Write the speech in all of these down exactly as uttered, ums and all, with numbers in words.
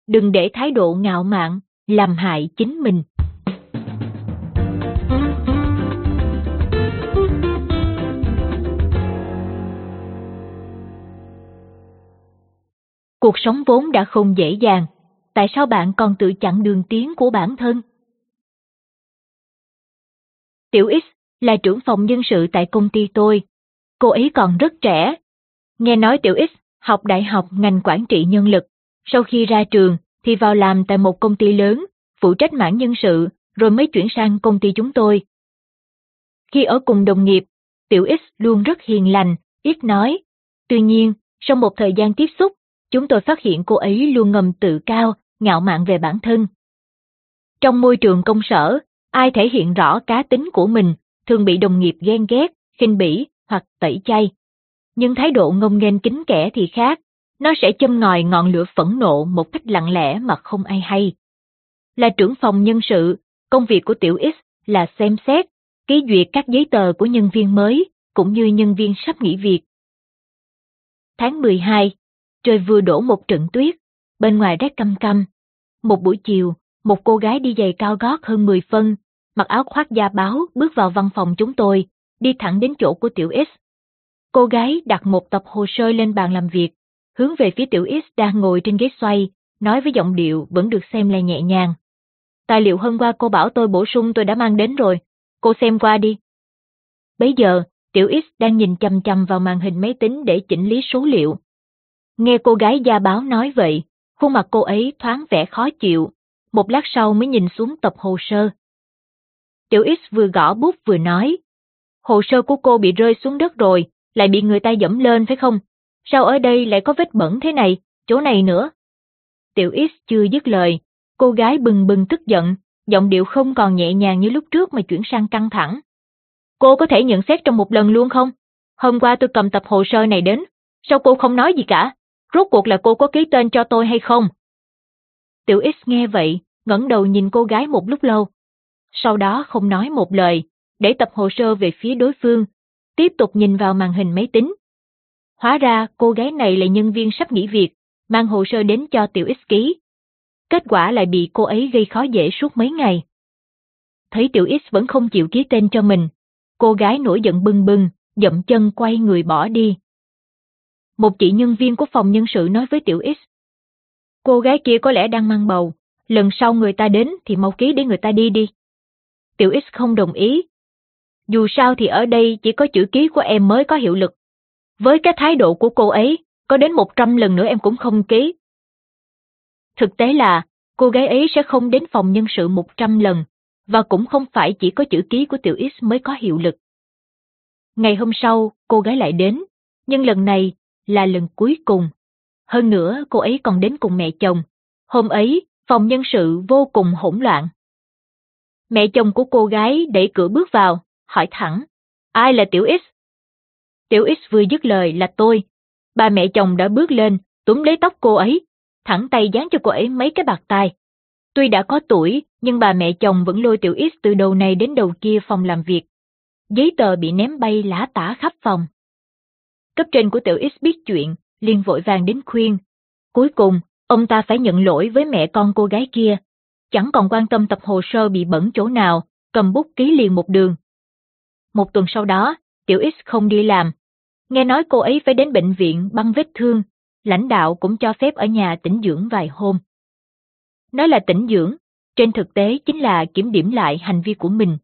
đừng để thái độ ngạo mạn làm hại chính mình. Cuộc sống vốn đã không dễ dàng, tại sao bạn còn tự chặn đường tiến của bản thân? Tiểu X là trưởng phòng nhân sự tại công ty tôi. Cô ấy còn rất trẻ. Nghe nói Tiểu X học đại học ngành quản trị nhân lực. Sau khi ra trường thì vào làm tại một công ty lớn, phụ trách mảng nhân sự, rồi mới chuyển sang công ty chúng tôi. Khi ở cùng đồng nghiệp, Tiểu X luôn rất hiền lành, ít nói. Tuy nhiên, sau một thời gian tiếp xúc, chúng tôi phát hiện cô ấy luôn ngầm tự cao, ngạo mạn về bản thân. Trong môi trường công sở, ai thể hiện rõ cá tính của mình, thường bị đồng nghiệp ghen ghét, khinh bỉ hoặc tẩy chay. Nhưng thái độ ngông nghênh kính kẻ thì khác, nó sẽ châm ngòi ngọn lửa phẫn nộ một cách lặng lẽ mà không ai hay. Là trưởng phòng nhân sự, công việc của Tiểu X là xem xét, ký duyệt các giấy tờ của nhân viên mới, cũng như nhân viên sắp nghỉ việc. Tháng mười hai, trời vừa đổ một trận tuyết, bên ngoài rét căm căm. Một buổi chiều, một cô gái đi giày cao gót hơn mười phân, mặc áo khoác da báo bước vào văn phòng chúng tôi, đi thẳng đến chỗ của Tiểu X. Cô gái đặt một tập hồ sơ lên bàn làm việc, hướng về phía Tiểu X đang ngồi trên ghế xoay, nói với giọng điệu vẫn được xem là nhẹ nhàng. Tài liệu hôm qua cô bảo tôi bổ sung tôi đã mang đến rồi, cô xem qua đi. Bấy giờ, Tiểu X đang nhìn chằm chằm vào màn hình máy tính để chỉnh lý số liệu. Nghe cô gái da báo nói vậy, khuôn mặt cô ấy thoáng vẻ khó chịu, một lát sau mới nhìn xuống tập hồ sơ. Tiểu X vừa gõ bút vừa nói, hồ sơ của cô bị rơi xuống đất rồi, lại bị người ta dẫm lên phải không? Sao ở đây lại có vết bẩn thế này, chỗ này nữa? Tiểu X chưa dứt lời, cô gái bừng bừng tức giận, giọng điệu không còn nhẹ nhàng như lúc trước mà chuyển sang căng thẳng. Cô có thể nhận xét trong một lần luôn không? Hôm qua tôi cầm tập hồ sơ này đến, sao cô không nói gì cả? Rốt cuộc là cô có ký tên cho tôi hay không? Tiểu X nghe vậy, ngẩng đầu nhìn cô gái một lúc lâu. Sau đó không nói một lời, để tập hồ sơ về phía đối phương, tiếp tục nhìn vào màn hình máy tính. Hóa ra cô gái này là nhân viên sắp nghỉ việc, mang hồ sơ đến cho Tiểu X ký. Kết quả lại bị cô ấy gây khó dễ suốt mấy ngày. Thấy Tiểu X vẫn không chịu ký tên cho mình, cô gái nổi giận bừng bừng, dậm chân quay người bỏ đi. Một chị nhân viên của phòng nhân sự nói với Tiểu X. Cô gái kia có lẽ đang mang bầu, lần sau người ta đến thì mau ký để người ta đi đi. Tiểu X không đồng ý. Dù sao thì ở đây chỉ có chữ ký của em mới có hiệu lực. Với cái thái độ của cô ấy, có đến một trăm lần nữa em cũng không ký. Thực tế là, cô gái ấy sẽ không đến phòng nhân sự một trăm lần, và cũng không phải chỉ có chữ ký của Tiểu X mới có hiệu lực. Ngày hôm sau, cô gái lại đến, nhưng lần này là lần cuối cùng. Hơn nữa, cô ấy còn đến cùng mẹ chồng. Hôm ấy, phòng nhân sự vô cùng hỗn loạn. Mẹ chồng của cô gái đẩy cửa bước vào, hỏi thẳng, ai là Tiểu X? Tiểu X vừa dứt lời là tôi. Bà mẹ chồng đã bước lên, túm lấy tóc cô ấy, thẳng tay giáng cho cô ấy mấy cái bạt tai. Tuy đã có tuổi, nhưng bà mẹ chồng vẫn lôi Tiểu X từ đầu này đến đầu kia phòng làm việc. Giấy tờ bị ném bay lả tả khắp phòng. Cấp trên của Tiểu X biết chuyện, liền vội vàng đến khuyên. Cuối cùng, ông ta phải nhận lỗi với mẹ con cô gái kia. Chẳng còn quan tâm tập hồ sơ bị bẩn chỗ nào, cầm bút ký liền một đường. Một tuần sau đó, Tiểu X không đi làm. Nghe nói cô ấy phải đến bệnh viện băng vết thương, lãnh đạo cũng cho phép ở nhà tĩnh dưỡng vài hôm. Nói là tĩnh dưỡng, trên thực tế chính là kiểm điểm lại hành vi của mình.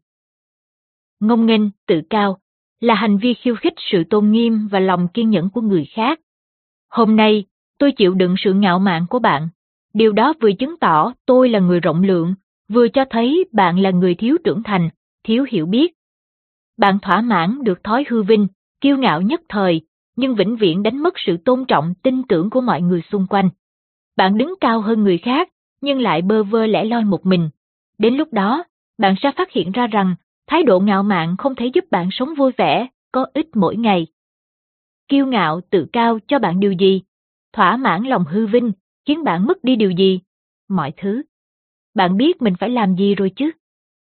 Ngông nghênh, tự cao, là hành vi khiêu khích sự tôn nghiêm và lòng kiên nhẫn của người khác. Hôm nay, tôi chịu đựng sự ngạo mạn của bạn. Điều đó vừa chứng tỏ tôi là người rộng lượng, vừa cho thấy bạn là người thiếu trưởng thành, thiếu hiểu biết. Bạn thỏa mãn được thói hư vinh, kiêu ngạo nhất thời, nhưng vĩnh viễn đánh mất sự tôn trọng, tin tưởng của mọi người xung quanh. Bạn đứng cao hơn người khác, nhưng lại bơ vơ lẻ loi một mình. Đến lúc đó, bạn sẽ phát hiện ra rằng thái độ ngạo mạn không thể giúp bạn sống vui vẻ, có ích mỗi ngày. Kiêu ngạo, tự cao cho bạn điều gì? Thỏa mãn lòng hư vinh, khiến bạn mất đi điều gì? Mọi thứ. Bạn biết mình phải làm gì rồi chứ?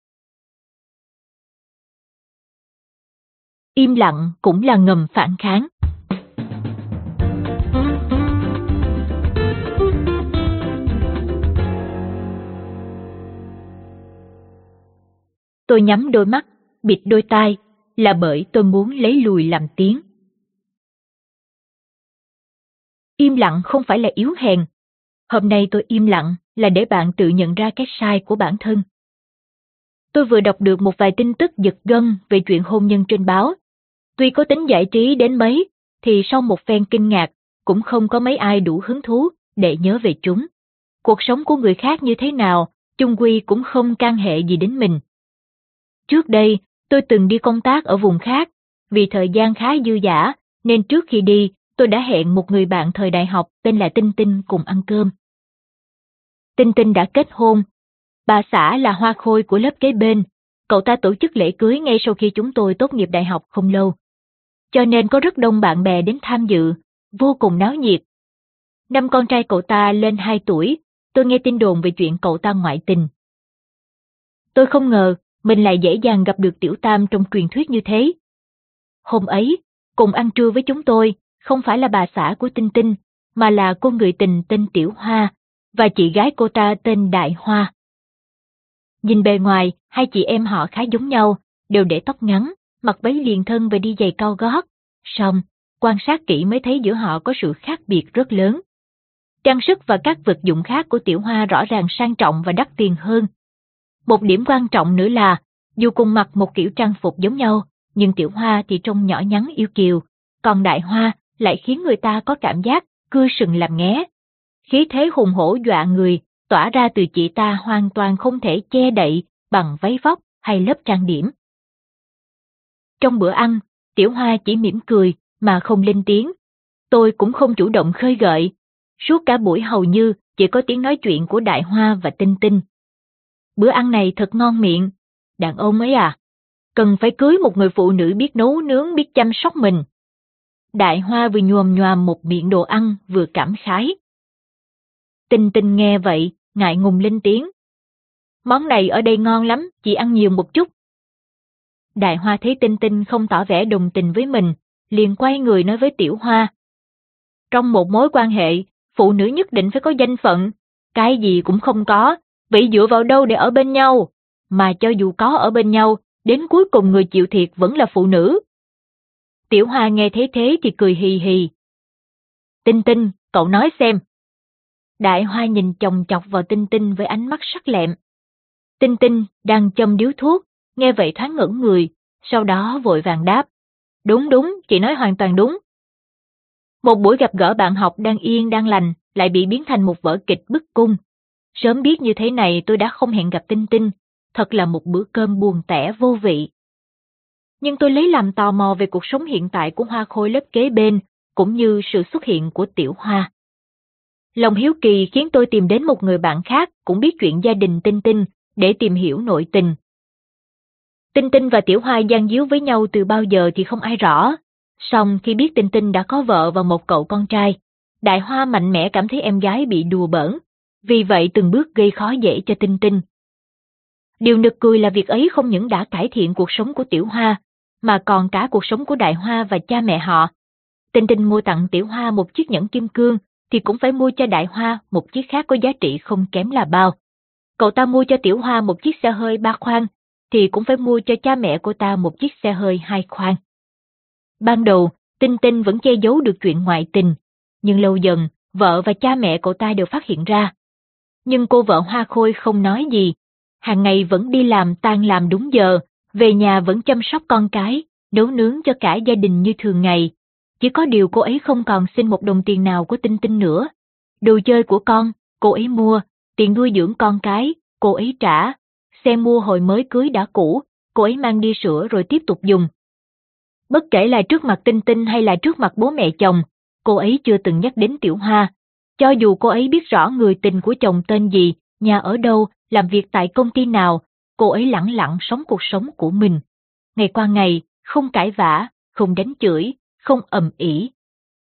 Im lặng cũng là ngầm phản kháng. Tôi nhắm đôi mắt, bịt đôi tai, là bởi tôi muốn lấy lùi làm tiếng. Im lặng không phải là yếu hèn. Hôm nay tôi im lặng là để bạn tự nhận ra cái sai của bản thân. Tôi vừa đọc được một vài tin tức giật gân về chuyện hôn nhân trên báo. Tuy có tính giải trí đến mấy, thì sau một phen kinh ngạc, cũng không có mấy ai đủ hứng thú để nhớ về chúng. Cuộc sống của người khác như thế nào, chung quy cũng không can hệ gì đến mình. Trước đây, tôi từng đi công tác ở vùng khác, vì thời gian khá dư dả, nên trước khi đi, tôi đã hẹn một người bạn thời đại học tên là Tinh Tinh cùng ăn cơm. Tinh Tinh đã kết hôn. Bà xã là hoa khôi của lớp kế bên, cậu ta tổ chức lễ cưới ngay sau khi chúng tôi tốt nghiệp đại học không lâu. Cho nên có rất đông bạn bè đến tham dự, vô cùng náo nhiệt. Năm con trai cậu ta lên hai tuổi, tôi nghe tin đồn về chuyện cậu ta ngoại tình. Tôi không ngờ mình lại dễ dàng gặp được Tiểu Tam trong truyền thuyết như thế. Hôm ấy, cùng ăn trưa với chúng tôi, không phải là bà xã của Tinh Tinh, mà là cô người tình tên Tiểu Hoa, và chị gái cô ta tên Đại Hoa. Nhìn bề ngoài, hai chị em họ khá giống nhau, đều để tóc ngắn, mặc váy liền thân và đi giày cao gót. Song, quan sát kỹ mới thấy giữa họ có sự khác biệt rất lớn. Trang sức và các vật dụng khác của Tiểu Hoa rõ ràng sang trọng và đắt tiền hơn. Một điểm quan trọng nữa là, dù cùng mặc một kiểu trang phục giống nhau, nhưng Tiểu Hoa thì trông nhỏ nhắn yêu kiều, còn Đại Hoa lại khiến người ta có cảm giác cưa sừng làm nghé. Khí thế hùng hổ dọa người, tỏa ra từ chị ta hoàn toàn không thể che đậy bằng váy vóc hay lớp trang điểm. Trong bữa ăn, Tiểu Hoa chỉ mỉm cười mà không lên tiếng. Tôi cũng không chủ động khơi gợi. Suốt cả buổi hầu như chỉ có tiếng nói chuyện của Đại Hoa và Tinh Tinh. Bữa ăn này thật ngon miệng. Đàn ông ấy à, cần phải cưới một người phụ nữ biết nấu nướng, biết chăm sóc mình. Đại Hoa vừa nhòm nhòm một miệng đồ ăn vừa cảm khái. Tinh Tinh nghe vậy, ngại ngùng lên tiếng. Món này ở đây ngon lắm, chị ăn nhiều một chút. Đại Hoa thấy Tinh Tinh không tỏ vẻ đồng tình với mình, liền quay người nói với Tiểu Hoa. Trong một mối quan hệ, phụ nữ nhất định phải có danh phận, cái gì cũng không có, vậy dựa vào đâu để ở bên nhau, mà cho dù có ở bên nhau, đến cuối cùng người chịu thiệt vẫn là phụ nữ. Tiểu Hoa nghe thấy thế thì cười hì hì. Tinh Tinh, cậu nói xem. Đại Hoa nhìn chòng chọc vào Tinh Tinh với ánh mắt sắc lẹm. Tinh Tinh đang châm điếu thuốc, nghe vậy thoáng ngẩn người, sau đó vội vàng đáp. Đúng đúng, chị nói hoàn toàn đúng. Một buổi gặp gỡ bạn học đang yên đang lành, lại bị biến thành một vở kịch bức cung. Sớm biết như thế này tôi đã không hẹn gặp Tinh Tinh, thật là một bữa cơm buồn tẻ vô vị. Nhưng tôi lấy làm tò mò về cuộc sống hiện tại của hoa khôi lớp kế bên, cũng như sự xuất hiện của Tiểu Hoa. Lòng hiếu kỳ khiến tôi tìm đến một người bạn khác cũng biết chuyện gia đình Tinh Tinh để tìm hiểu nội tình. Tinh Tinh và Tiểu Hoa gian díu với nhau từ bao giờ thì không ai rõ. Song khi biết Tinh Tinh đã có vợ và một cậu con trai, Đại Hoa mạnh mẽ cảm thấy em gái bị đùa bỡn, vì vậy từng bước gây khó dễ cho Tinh Tinh. Điều nực cười là việc ấy không những đã cải thiện cuộc sống của Tiểu Hoa, mà còn cả cuộc sống của Đại Hoa và cha mẹ họ. Tinh Tinh mua tặng Tiểu Hoa một chiếc nhẫn kim cương, thì cũng phải mua cho Đại Hoa một chiếc khác có giá trị không kém là bao. Cậu ta mua cho Tiểu Hoa một chiếc xe hơi ba khoang, thì cũng phải mua cho cha mẹ cô ta một chiếc xe hơi hai khoang. Ban đầu, Tinh Tinh vẫn che giấu được chuyện ngoại tình, nhưng lâu dần, vợ và cha mẹ cậu ta đều phát hiện ra. Nhưng cô vợ hoa khôi không nói gì, hàng ngày vẫn đi làm tan làm đúng giờ, về nhà vẫn chăm sóc con cái, nấu nướng cho cả gia đình như thường ngày. Chỉ có điều cô ấy không còn xin một đồng tiền nào của Tinh Tinh nữa. Đồ chơi của con, cô ấy mua, tiền nuôi dưỡng con cái, cô ấy trả, xe mua hồi mới cưới đã cũ, cô ấy mang đi sửa rồi tiếp tục dùng. Bất kể là trước mặt Tinh Tinh hay là trước mặt bố mẹ chồng, cô ấy chưa từng nhắc đến Tiểu Hoa. Cho dù cô ấy biết rõ người tình của chồng tên gì, nhà ở đâu, làm việc tại công ty nào, cô ấy lẳng lặng sống cuộc sống của mình. Ngày qua ngày, không cãi vã, không đánh chửi, không ầm ĩ.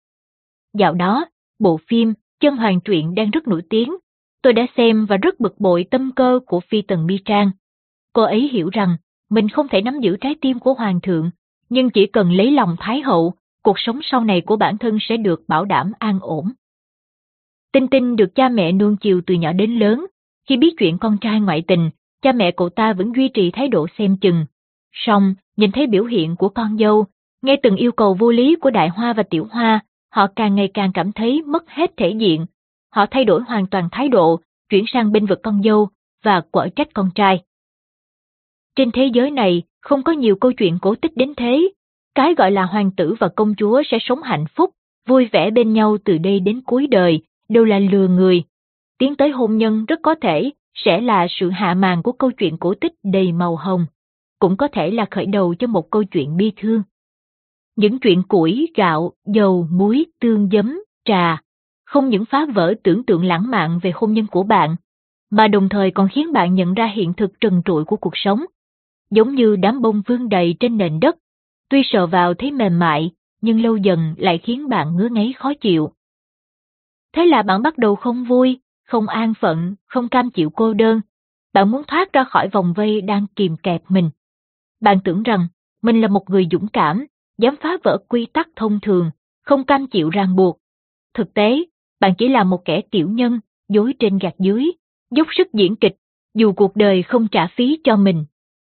Dạo đó, bộ phim Chân Hoàng Truyện đang rất nổi tiếng. Tôi đã xem và rất bực bội tâm cơ của Phi Tần Mi Trang. Cô ấy hiểu rằng mình không thể nắm giữ trái tim của Hoàng thượng, nhưng chỉ cần lấy lòng Thái hậu, cuộc sống sau này của bản thân sẽ được bảo đảm an ổn. Tinh Tinh được cha mẹ nuông chiều từ nhỏ đến lớn, khi biết chuyện con trai ngoại tình, cha mẹ cậu ta vẫn duy trì thái độ xem chừng. Song, nhìn thấy biểu hiện của con dâu, nghe từng yêu cầu vô lý của Đại Hoa và Tiểu Hoa, họ càng ngày càng cảm thấy mất hết thể diện. Họ thay đổi hoàn toàn thái độ, chuyển sang bênh vực con dâu và quở trách con trai. Trên thế giới này, không có nhiều câu chuyện cổ tích đến thế. Cái gọi là hoàng tử và công chúa sẽ sống hạnh phúc, vui vẻ bên nhau từ đây đến cuối đời, đều là lừa người. Tiến tới hôn nhân rất có thể sẽ là sự hạ màn của câu chuyện cổ tích đầy màu hồng, cũng có thể là khởi đầu cho một câu chuyện bi thương. Những chuyện củi, gạo, dầu, muối, tương, giấm, trà, không những phá vỡ tưởng tượng lãng mạn về hôn nhân của bạn, mà đồng thời còn khiến bạn nhận ra hiện thực trần trụi của cuộc sống. Giống như đám bông vương đầy trên nền đất, tuy sờ vào thấy mềm mại, nhưng lâu dần lại khiến bạn ngứa ngáy khó chịu. Thế là bạn bắt đầu không vui, không an phận, không cam chịu cô đơn. Bạn muốn thoát ra khỏi vòng vây đang kìm kẹp mình. Bạn tưởng rằng mình là một người dũng cảm, dám phá vỡ quy tắc thông thường, không cam chịu ràng buộc. Thực tế, bạn chỉ là một kẻ tiểu nhân, dối trên gạt dưới, dốc sức diễn kịch, dù cuộc đời không trả phí cho mình.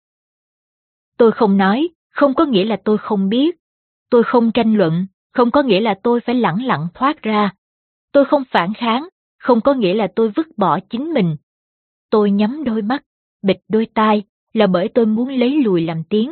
Tôi không nói, không có nghĩa là tôi không biết. Tôi không tranh luận, không có nghĩa là tôi phải lẳng lặng thoát ra. Tôi không phản kháng, không có nghĩa là tôi vứt bỏ chính mình. Tôi nhắm đôi mắt, bịt đôi tai, là bởi tôi muốn lấy lùi làm tiếng.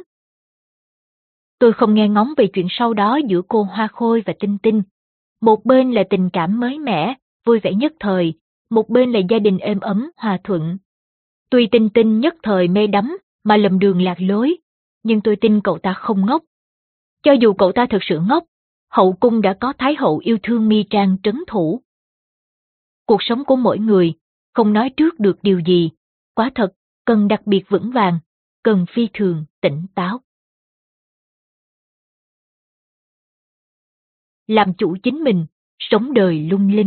Tôi không nghe ngóng về chuyện sau đó giữa cô Hoa Khôi và Tinh Tinh. Một bên là tình cảm mới mẻ, vui vẻ nhất thời, một bên là gia đình êm ấm, hòa thuận. Tuy Tinh Tinh nhất thời mê đắm, mà lầm đường lạc lối, nhưng tôi tin cậu ta không ngốc. Cho dù cậu ta thực sự ngốc, hậu cung đã có Thái hậu yêu thương mi trang trấn thủ. Cuộc sống của mỗi người, không nói trước được điều gì, quả thật, cần đặc biệt vững vàng, cần phi thường tỉnh táo. Làm chủ chính mình, sống đời lung linh.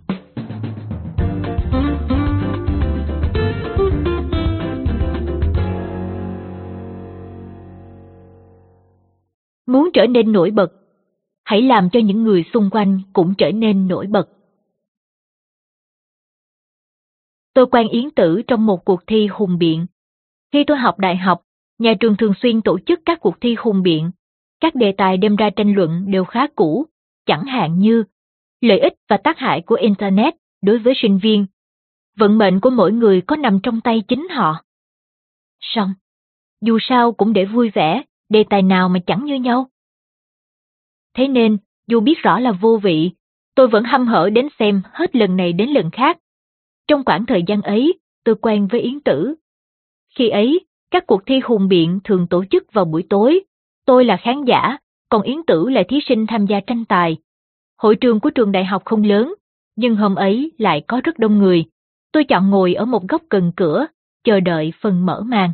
Muốn trở nên nổi bật, hãy làm cho những người xung quanh cũng trở nên nổi bật. Tôi quen Yến Tử trong một cuộc thi hùng biện. Khi tôi học đại học, nhà trường thường xuyên tổ chức các cuộc thi hùng biện. Các đề tài đem ra tranh luận đều khá cũ, chẳng hạn như lợi ích và tác hại của Internet đối với sinh viên. Vận mệnh của mỗi người có nằm trong tay chính họ. Song, dù sao cũng để vui vẻ, đề tài nào mà chẳng như nhau. Thế nên, dù biết rõ là vô vị, tôi vẫn hăm hở đến xem hết lần này đến lần khác. Trong khoảng thời gian ấy, tôi quen với Yến Tử. Khi ấy, các cuộc thi hùng biện thường tổ chức vào buổi tối. Tôi là khán giả, còn Yến Tử là thí sinh tham gia tranh tài. Hội trường của trường đại học không lớn, nhưng hôm ấy lại có rất đông người. Tôi chọn ngồi ở một góc gần cửa, chờ đợi phần mở màn.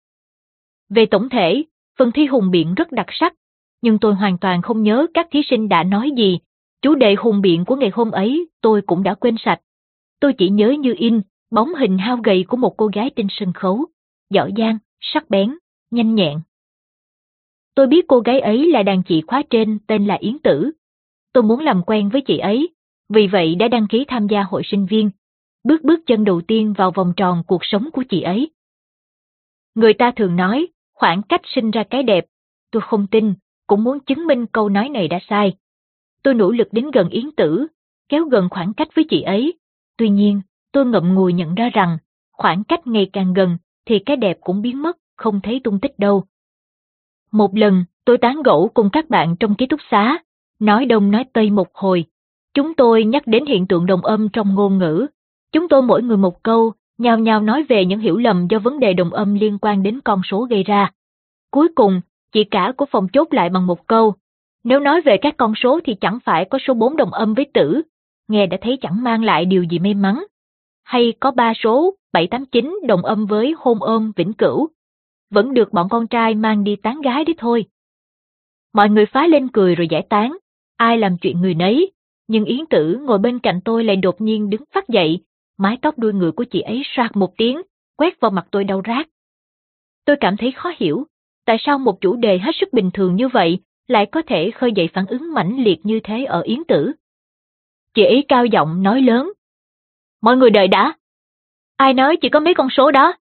Về tổng thể, phần thi hùng biện rất đặc sắc, nhưng tôi hoàn toàn không nhớ các thí sinh đã nói gì. Chủ đề hùng biện của ngày hôm ấy tôi cũng đã quên sạch. Tôi chỉ nhớ như in, bóng hình hao gầy của một cô gái trên sân khấu, giỏi giang, sắc bén, nhanh nhẹn. Tôi biết cô gái ấy là đàn chị khóa trên tên là Yến Tử. Tôi muốn làm quen với chị ấy, vì vậy đã đăng ký tham gia hội sinh viên, bước bước chân đầu tiên vào vòng tròn cuộc sống của chị ấy. Người ta thường nói, khoảng cách sinh ra cái đẹp. Tôi không tin, cũng muốn chứng minh câu nói này đã sai. Tôi nỗ lực đến gần Yến Tử, kéo gần khoảng cách với chị ấy. Tuy nhiên, tôi ngậm ngùi nhận ra rằng, khoảng cách ngày càng gần, thì cái đẹp cũng biến mất, không thấy tung tích đâu. Một lần, tôi tán gẫu cùng các bạn trong ký túc xá, nói đông nói tây một hồi. Chúng tôi nhắc đến hiện tượng đồng âm trong ngôn ngữ. Chúng tôi mỗi người một câu, nhao nhao nói về những hiểu lầm do vấn đề đồng âm liên quan đến con số gây ra. Cuối cùng, chị cả của phòng chốt lại bằng một câu, nếu nói về các con số thì chẳng phải có số bốn đồng âm với tử, nghe đã thấy chẳng mang lại điều gì may mắn. Hay có ba số bảy tám chín đồng âm với hôn ôm vĩnh cửu, vẫn được bọn con trai mang đi tán gái đấy thôi. Mọi người phá lên cười rồi giải tán, ai làm chuyện người nấy, nhưng Yến Tử ngồi bên cạnh tôi lại đột nhiên đứng phắt dậy, mái tóc đuôi ngựa của chị ấy soạt một tiếng, quét vào mặt tôi đau rát. Tôi cảm thấy khó hiểu, tại sao một chủ đề hết sức bình thường như vậy lại có thể khơi dậy phản ứng mãnh liệt như thế ở Yến Tử. Chị ấy cao giọng nói lớn. Mọi người đợi đã. Ai nói chỉ có mấy con số đó?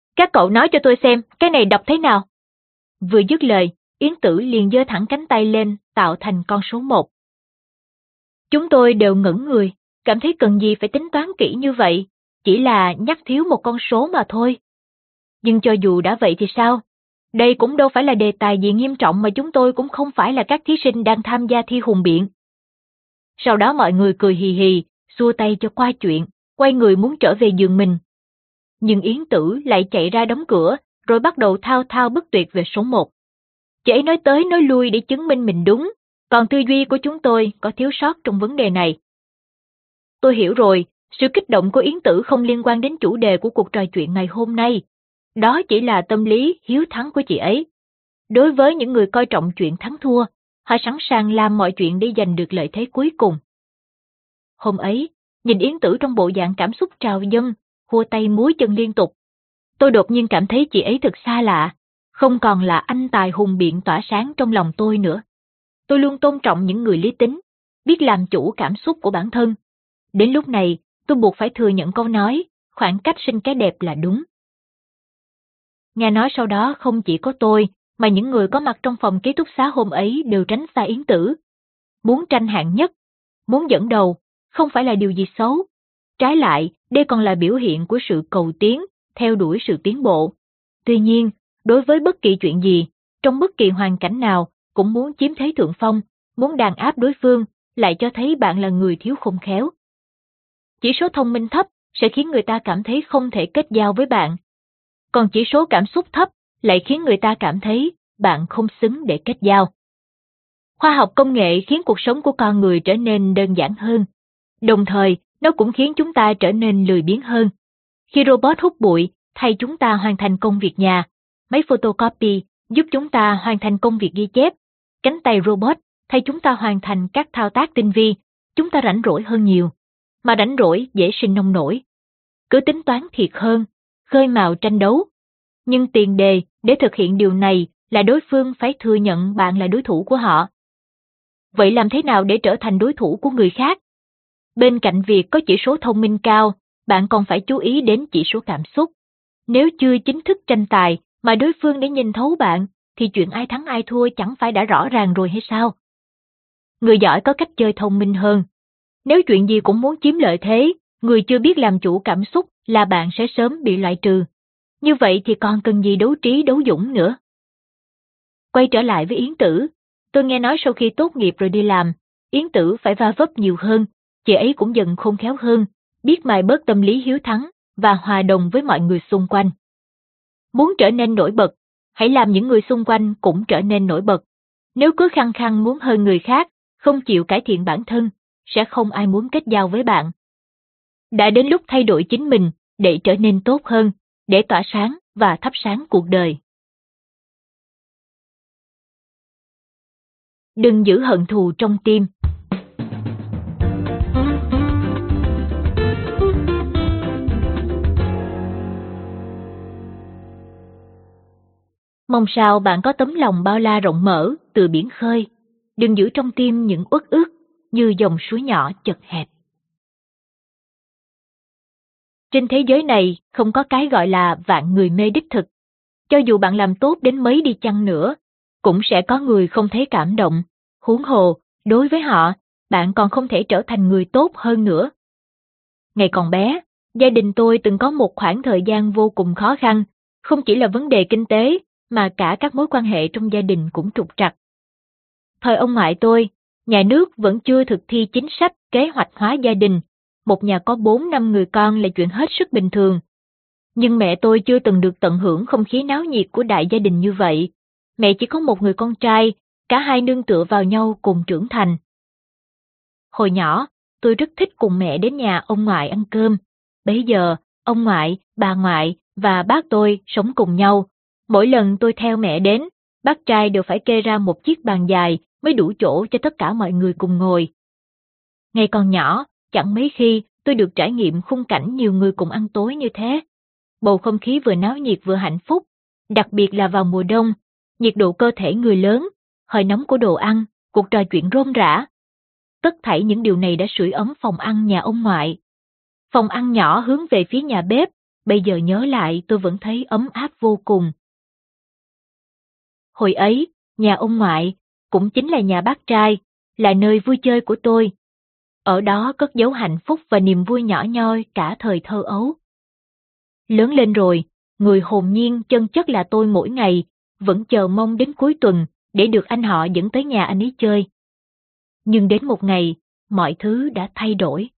Các cậu nói cho tôi xem, cái này đọc thế nào? Vừa dứt lời, Yến Tử liền giơ thẳng cánh tay lên, tạo thành con số một. Chúng tôi đều ngẩn người, cảm thấy cần gì phải tính toán kỹ như vậy, chỉ là nhắc thiếu một con số mà thôi. Nhưng cho dù đã vậy thì sao? Đây cũng đâu phải là đề tài gì nghiêm trọng mà chúng tôi cũng không phải là các thí sinh đang tham gia thi hùng biện. Sau đó mọi người cười hì hì, xua tay cho qua chuyện, quay người muốn trở về giường mình. Nhưng Yến Tử lại chạy ra đóng cửa, rồi bắt đầu thao thao bất tuyệt về số một. Chị ấy nói tới nói lui để chứng minh mình đúng, còn tư duy của chúng tôi có thiếu sót trong vấn đề này. Tôi hiểu rồi, sự kích động của Yến Tử không liên quan đến chủ đề của cuộc trò chuyện ngày hôm nay. Đó chỉ là tâm lý hiếu thắng của chị ấy. Đối với những người coi trọng chuyện thắng thua, họ sẵn sàng làm mọi chuyện để giành được lợi thế cuối cùng. Hôm ấy, nhìn Yến Tử trong bộ dạng cảm xúc trào dâng, hua tay múa chân liên tục. Tôi đột nhiên cảm thấy chị ấy thật xa lạ, không còn là anh tài hùng biện tỏa sáng trong lòng tôi nữa. Tôi luôn tôn trọng những người lý tính, biết làm chủ cảm xúc của bản thân. Đến lúc này, tôi buộc phải thừa nhận câu nói, khoảng cách sinh cái đẹp là đúng. Nghe nói sau đó không chỉ có tôi, mà những người có mặt trong phòng ký túc xá hôm ấy đều tránh xa Yến Tử. Muốn tranh hạng nhất, muốn dẫn đầu, không phải là điều gì xấu. Trái lại, đây còn là biểu hiện của sự cầu tiến, theo đuổi sự tiến bộ. Tuy nhiên, đối với bất kỳ chuyện gì, trong bất kỳ hoàn cảnh nào, cũng muốn chiếm thế thượng phong, muốn đàn áp đối phương, lại cho thấy bạn là người thiếu khôn khéo. Chỉ số thông minh thấp sẽ khiến người ta cảm thấy không thể kết giao với bạn. Còn chỉ số cảm xúc thấp lại khiến người ta cảm thấy bạn không xứng để kết giao. Khoa học công nghệ khiến cuộc sống của con người trở nên đơn giản hơn. Đồng thời, nó cũng khiến chúng ta trở nên lười biếng hơn. Khi robot hút bụi thay chúng ta hoàn thành công việc nhà, máy photocopy giúp chúng ta hoàn thành công việc ghi chép, cánh tay robot thay chúng ta hoàn thành các thao tác tinh vi, chúng ta rảnh rỗi hơn nhiều. Mà rảnh rỗi dễ sinh nông nổi. Cứ tính toán thiệt hơn, khơi mào tranh đấu. Nhưng tiền đề để thực hiện điều này là đối phương phải thừa nhận bạn là đối thủ của họ. Vậy làm thế nào để trở thành đối thủ của người khác? Bên cạnh việc có chỉ số thông minh cao, bạn còn phải chú ý đến chỉ số cảm xúc. Nếu chưa chính thức tranh tài mà đối phương đã nhìn thấu bạn, thì chuyện ai thắng ai thua chẳng phải đã rõ ràng rồi hay sao? Người giỏi có cách chơi thông minh hơn. Nếu chuyện gì cũng muốn chiếm lợi thế, người chưa biết làm chủ cảm xúc là bạn sẽ sớm bị loại trừ. Như vậy thì còn cần gì đấu trí đấu dũng nữa? Quay trở lại với Yến Tử, tôi nghe nói sau khi tốt nghiệp rồi đi làm, Yến Tử phải va vấp nhiều hơn, chị ấy cũng dần khôn khéo hơn, biết mài bớt tâm lý hiếu thắng và hòa đồng với mọi người xung quanh. Muốn trở nên nổi bật, hãy làm những người xung quanh cũng trở nên nổi bật. Nếu cứ khăng khăng muốn hơn người khác, không chịu cải thiện bản thân, sẽ không ai muốn kết giao với bạn. Đã đến lúc thay đổi chính mình để trở nên tốt hơn, để tỏa sáng và thắp sáng cuộc đời. Đừng giữ hận thù trong tim. Mong sao bạn có tấm lòng bao la rộng mở từ biển khơi, đừng giữ trong tim những uất ức như dòng suối nhỏ chật hẹp. Trên thế giới này không có cái gọi là vạn người mê đích thực. Cho dù bạn làm tốt đến mấy đi chăng nữa, cũng sẽ có người không thấy cảm động. Huống hồ, đối với họ, bạn còn không thể trở thành người tốt hơn nữa. Ngày còn bé, gia đình tôi từng có một khoảng thời gian vô cùng khó khăn, không chỉ là vấn đề kinh tế, mà cả các mối quan hệ trong gia đình cũng trục trặc. Thời ông ngoại tôi, nhà nước vẫn chưa thực thi chính sách kế hoạch hóa gia đình, một nhà có bốn năm người con là chuyện hết sức bình thường. Nhưng mẹ tôi chưa từng được tận hưởng không khí náo nhiệt của đại gia đình như vậy. Mẹ chỉ có một người con trai, cả hai nương tựa vào nhau cùng trưởng thành. Hồi nhỏ, tôi rất thích cùng mẹ đến nhà ông ngoại ăn cơm. Bấy giờ, ông ngoại, bà ngoại và bác tôi sống cùng nhau. Mỗi lần tôi theo mẹ đến, bác trai đều phải kê ra một chiếc bàn dài mới đủ chỗ cho tất cả mọi người cùng ngồi. Ngày còn nhỏ, chẳng mấy khi tôi được trải nghiệm khung cảnh nhiều người cùng ăn tối như thế. Bầu không khí vừa náo nhiệt vừa hạnh phúc, đặc biệt là vào mùa đông, nhiệt độ cơ thể người lớn, hơi nóng của đồ ăn, cuộc trò chuyện rôm rả. Tất thảy những điều này đã sưởi ấm phòng ăn nhà ông ngoại. Phòng ăn nhỏ hướng về phía nhà bếp, bây giờ nhớ lại tôi vẫn thấy ấm áp vô cùng. Hồi ấy, nhà ông ngoại, cũng chính là nhà bác trai, là nơi vui chơi của tôi. Ở đó cất giấu hạnh phúc và niềm vui nhỏ nhoi cả thời thơ ấu. Lớn lên rồi, người hồn nhiên chân chất là tôi mỗi ngày, vẫn chờ mong đến cuối tuần để được anh họ dẫn tới nhà anh ấy chơi. Nhưng đến một ngày, mọi thứ đã thay đổi.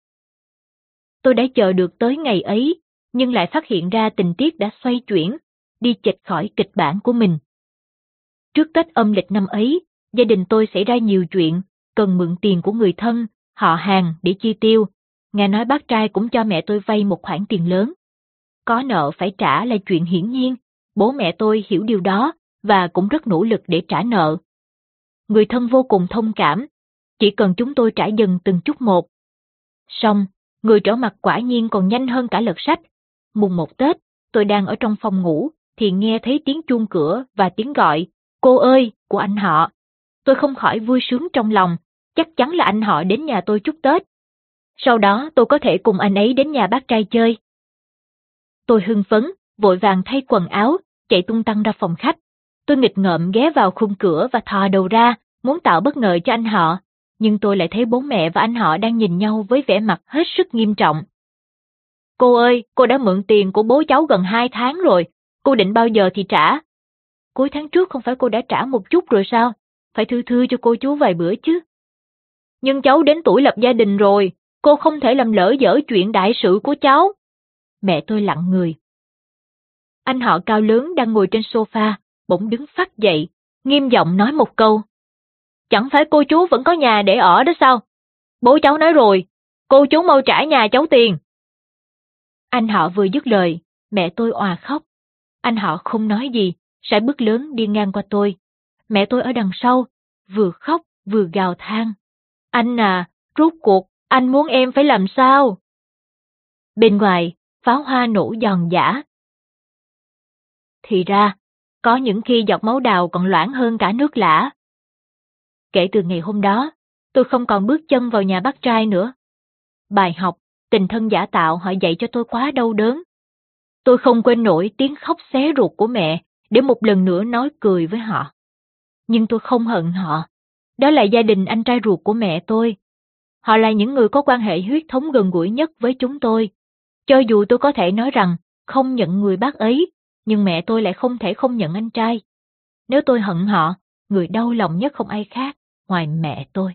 Tôi đã chờ được tới ngày ấy, nhưng lại phát hiện ra tình tiết đã xoay chuyển, đi chệch khỏi kịch bản của mình. Trước Tết âm lịch năm ấy, gia đình tôi xảy ra nhiều chuyện, cần mượn tiền của người thân, họ hàng để chi tiêu. Nghe nói bác trai cũng cho mẹ tôi vay một khoản tiền lớn. Có nợ phải trả là chuyện hiển nhiên, bố mẹ tôi hiểu điều đó và cũng rất nỗ lực để trả nợ. Người thân vô cùng thông cảm, chỉ cần chúng tôi trả dần từng chút một. Xong, người trở mặt quả nhiên còn nhanh hơn cả lật sách. Mùng một Tết, tôi đang ở trong phòng ngủ, thì nghe thấy tiếng chuông cửa và tiếng gọi, cô ơi, của anh họ. Tôi không khỏi vui sướng trong lòng, chắc chắn là anh họ đến nhà tôi chúc Tết. Sau đó tôi có thể cùng anh ấy đến nhà bác trai chơi. Tôi hưng phấn, vội vàng thay quần áo, chạy tung tăng ra phòng khách. Tôi nghịch ngợm ghé vào khung cửa và thò đầu ra, muốn tạo bất ngờ cho anh họ, nhưng tôi lại thấy bố mẹ và anh họ đang nhìn nhau với vẻ mặt hết sức nghiêm trọng. Cô ơi, cô đã mượn tiền của bố cháu gần hai tháng rồi, cô định bao giờ thì trả? Cuối tháng trước không phải cô đã trả một chút rồi sao? Phải thư thư cho cô chú vài bữa chứ. Nhưng cháu đến tuổi lập gia đình rồi, cô không thể làm lỡ dở chuyện đại sự của cháu. Mẹ tôi lặng người. Anh họ cao lớn đang ngồi trên sofa, bỗng đứng phắt dậy, nghiêm giọng nói một câu. Chẳng phải cô chú vẫn có nhà để ở đó sao? Bố cháu nói rồi, cô chú mau trả nhà cháu tiền. Anh họ vừa dứt lời, mẹ tôi òa khóc. Anh họ không nói gì, sải bước lớn đi ngang qua tôi. Mẹ tôi ở đằng sau, vừa khóc vừa gào than. Anh à, rốt cuộc, anh muốn em phải làm sao? Bên ngoài, pháo hoa nổ giòn giã. Thì ra, có những khi giọt máu đào còn loãng hơn cả nước lã. Kể từ ngày hôm đó, tôi không còn bước chân vào nhà bác trai nữa. Bài học, tình thân giả tạo họ dạy cho tôi quá đau đớn. Tôi không quên nổi tiếng khóc xé ruột của mẹ để một lần nữa nói cười với họ. Nhưng tôi không hận họ. Đó là gia đình anh trai ruột của mẹ tôi. Họ là những người có quan hệ huyết thống gần gũi nhất với chúng tôi. Cho dù tôi có thể nói rằng không nhận người bác ấy, nhưng mẹ tôi lại không thể không nhận anh trai. Nếu tôi hận họ, người đau lòng nhất không ai khác ngoài mẹ tôi.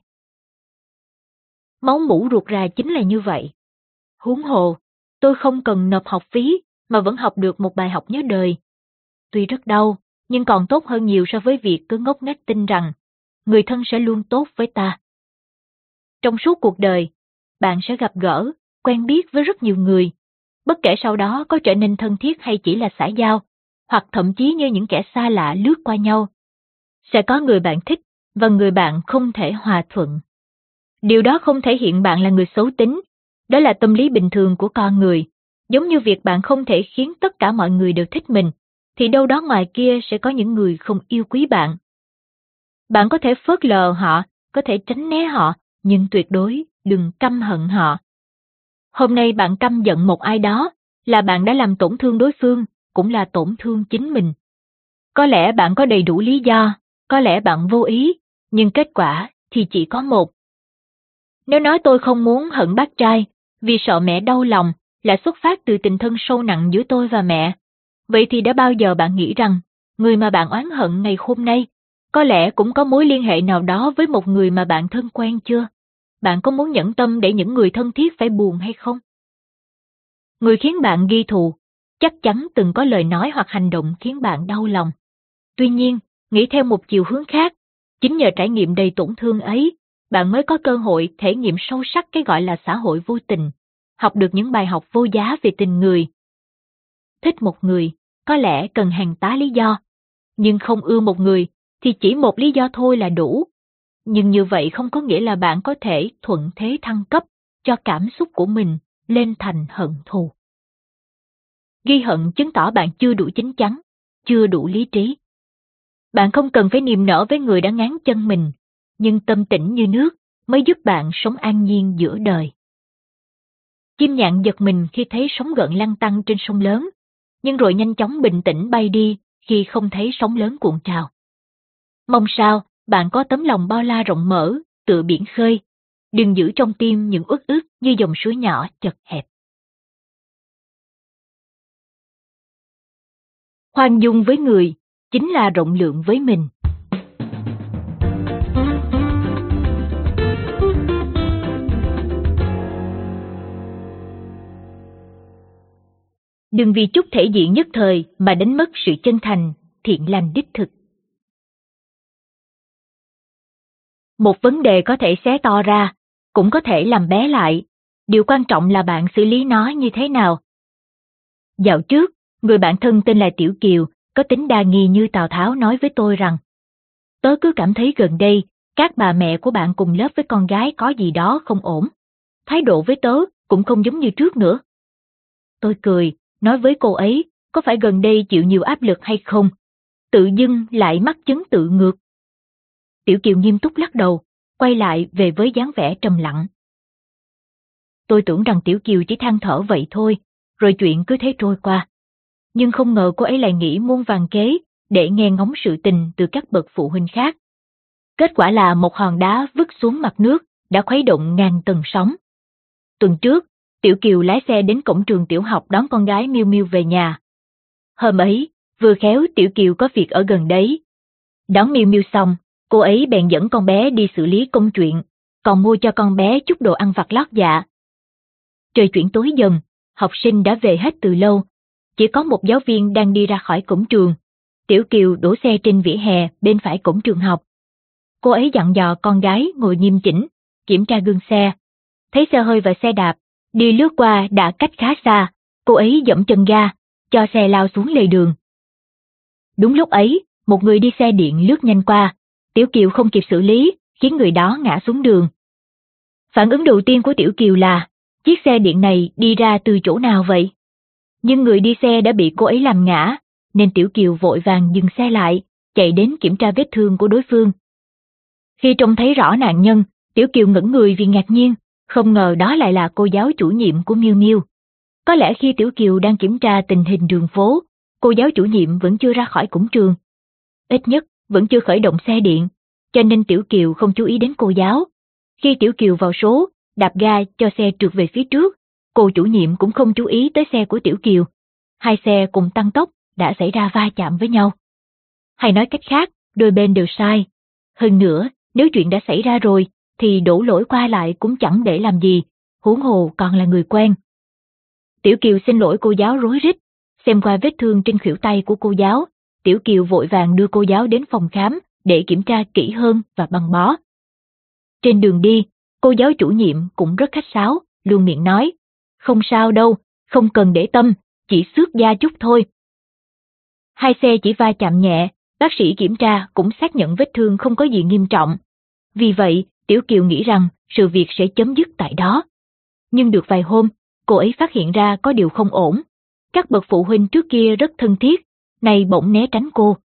Máu mủ ruột ra chính là như vậy. Huống hồ, tôi không cần nộp học phí mà vẫn học được một bài học nhớ đời. Tuy rất đau, nhưng còn tốt hơn nhiều so với việc cứ ngốc nghếch tin rằng người thân sẽ luôn tốt với ta. Trong suốt cuộc đời, bạn sẽ gặp gỡ, quen biết với rất nhiều người, bất kể sau đó có trở nên thân thiết hay chỉ là xã giao, hoặc thậm chí như những kẻ xa lạ lướt qua nhau. Sẽ có người bạn thích và người bạn không thể hòa thuận. Điều đó không thể hiện bạn là người xấu tính, đó là tâm lý bình thường của con người. Giống như việc bạn không thể khiến tất cả mọi người đều thích mình, thì đâu đó ngoài kia sẽ có những người không yêu quý bạn. Bạn có thể phớt lờ họ, có thể tránh né họ, nhưng tuyệt đối đừng căm hận họ. Hôm nay bạn căm giận một ai đó, là bạn đã làm tổn thương đối phương, cũng là tổn thương chính mình. Có lẽ bạn có đầy đủ lý do, có lẽ bạn vô ý, nhưng kết quả thì chỉ có một. Nếu nói tôi không muốn hận bác trai, vì sợ mẹ đau lòng, là xuất phát từ tình thân sâu nặng giữa tôi và mẹ, vậy thì đã bao giờ bạn nghĩ rằng, người mà bạn oán hận ngày hôm nay, có lẽ cũng có mối liên hệ nào đó với một người mà bạn thân quen chưa? Bạn có muốn nhẫn tâm để những người thân thiết phải buồn hay không? Người khiến bạn ghi thù, chắc chắn từng có lời nói hoặc hành động khiến bạn đau lòng. Tuy nhiên, nghĩ theo một chiều hướng khác, chính nhờ trải nghiệm đầy tổn thương ấy, bạn mới có cơ hội thể nghiệm sâu sắc cái gọi là xã hội vô tình, học được những bài học vô giá về tình người. Thích một người, có lẽ cần hàng tá lý do, nhưng không ưa một người thì chỉ một lý do thôi là đủ. Nhưng như vậy không có nghĩa là bạn có thể thuận thế thăng cấp cho cảm xúc của mình lên thành hận thù. Ghi hận chứng tỏ bạn chưa đủ chín chắn, chưa đủ lý trí. Bạn không cần phải niềm nở với người đã ngáng chân mình, nhưng tâm tĩnh như nước mới giúp bạn sống an nhiên giữa đời. Chim nhạn giật mình khi thấy sóng gợn lăn tăn trên sông lớn, nhưng rồi nhanh chóng bình tĩnh bay đi khi không thấy sóng lớn cuộn trào. Mong sao bạn có tấm lòng bao la rộng mở, tựa biển khơi, đừng giữ trong tim những uất ức như dòng suối nhỏ chật hẹp. Khoan dung với người chính là rộng lượng với mình. Đừng vì chút thể diện nhất thời mà đánh mất sự chân thành, thiện lành đích thực. Một vấn đề có thể xé to ra, cũng có thể làm bé lại. Điều quan trọng là bạn xử lý nó như thế nào. Dạo trước, người bạn thân tên là Tiểu Kiều, có tính đa nghi như Tào Tháo nói với tôi rằng: tớ cứ cảm thấy gần đây, các bà mẹ của bạn cùng lớp với con gái có gì đó không ổn. Thái độ với tớ cũng không giống như trước nữa. Tôi cười, nói với cô ấy, có phải gần đây chịu nhiều áp lực hay không? Tự dưng lại mắc chứng tự ngược. Tiểu Kiều nghiêm túc lắc đầu, quay lại về với dáng vẻ trầm lặng. Tôi tưởng rằng Tiểu Kiều chỉ than thở vậy thôi, rồi chuyện cứ thế trôi qua. Nhưng không ngờ cô ấy lại nghĩ muôn vàn kế để nghe ngóng sự tình từ các bậc phụ huynh khác. Kết quả là một hòn đá vứt xuống mặt nước đã khuấy động ngàn tầng sóng. Tuần trước, Tiểu Kiều lái xe đến cổng trường tiểu học đón con gái Miu Miu về nhà. Hôm ấy, vừa khéo Tiểu Kiều có việc ở gần đấy. Đón Miu Miu xong, cô ấy bèn dẫn con bé đi xử lý công chuyện, còn mua cho con bé chút đồ ăn vặt lót dạ. Trời chuyển tối dần, học sinh đã về hết từ lâu, chỉ có một giáo viên đang đi ra khỏi cổng trường. Tiểu Kiều đổ xe trên vỉa hè bên phải cổng trường học. Cô ấy dặn dò con gái ngồi nghiêm chỉnh, kiểm tra gương xe. Thấy xe hơi và xe đạp đi lướt qua đã cách khá xa, cô ấy giẫm chân ga, cho xe lao xuống lề đường. Đúng lúc ấy, một người đi xe điện lướt nhanh qua, Tiểu Kiều không kịp xử lý, khiến người đó ngã xuống đường. Phản ứng đầu tiên của Tiểu Kiều là, chiếc xe điện này đi ra từ chỗ nào vậy? Nhưng người đi xe đã bị cô ấy làm ngã, nên Tiểu Kiều vội vàng dừng xe lại, chạy đến kiểm tra vết thương của đối phương. Khi trông thấy rõ nạn nhân, Tiểu Kiều ngẩn người vì ngạc nhiên, không ngờ đó lại là cô giáo chủ nhiệm của Miu Miu. Có lẽ khi Tiểu Kiều đang kiểm tra tình hình đường phố, cô giáo chủ nhiệm vẫn chưa ra khỏi cổng trường. Ít nhất, vẫn chưa khởi động xe điện, cho nên Tiểu Kiều không chú ý đến cô giáo. Khi Tiểu Kiều vào số, đạp ga cho xe trượt về phía trước, cô chủ nhiệm cũng không chú ý tới xe của Tiểu Kiều. Hai xe cùng tăng tốc, đã xảy ra va chạm với nhau. Hay nói cách khác, đôi bên đều sai. Hơn nữa, nếu chuyện đã xảy ra rồi, thì đổ lỗi qua lại cũng chẳng để làm gì, huống hồ còn là người quen. Tiểu Kiều xin lỗi cô giáo rối rít, xem qua vết thương trên khuỷu tay của cô giáo, Tiểu Kiều vội vàng đưa cô giáo đến phòng khám để kiểm tra kỹ hơn và băng bó. Trên đường đi, cô giáo chủ nhiệm cũng rất khách sáo, luôn miệng nói, không sao đâu, không cần để tâm, chỉ xước da chút thôi. Hai xe chỉ va chạm nhẹ, bác sĩ kiểm tra cũng xác nhận vết thương không có gì nghiêm trọng. Vì vậy, Tiểu Kiều nghĩ rằng sự việc sẽ chấm dứt tại đó. Nhưng được vài hôm, cô ấy phát hiện ra có điều không ổn. Các bậc phụ huynh trước kia rất thân thiết, nay bỗng né tránh cô.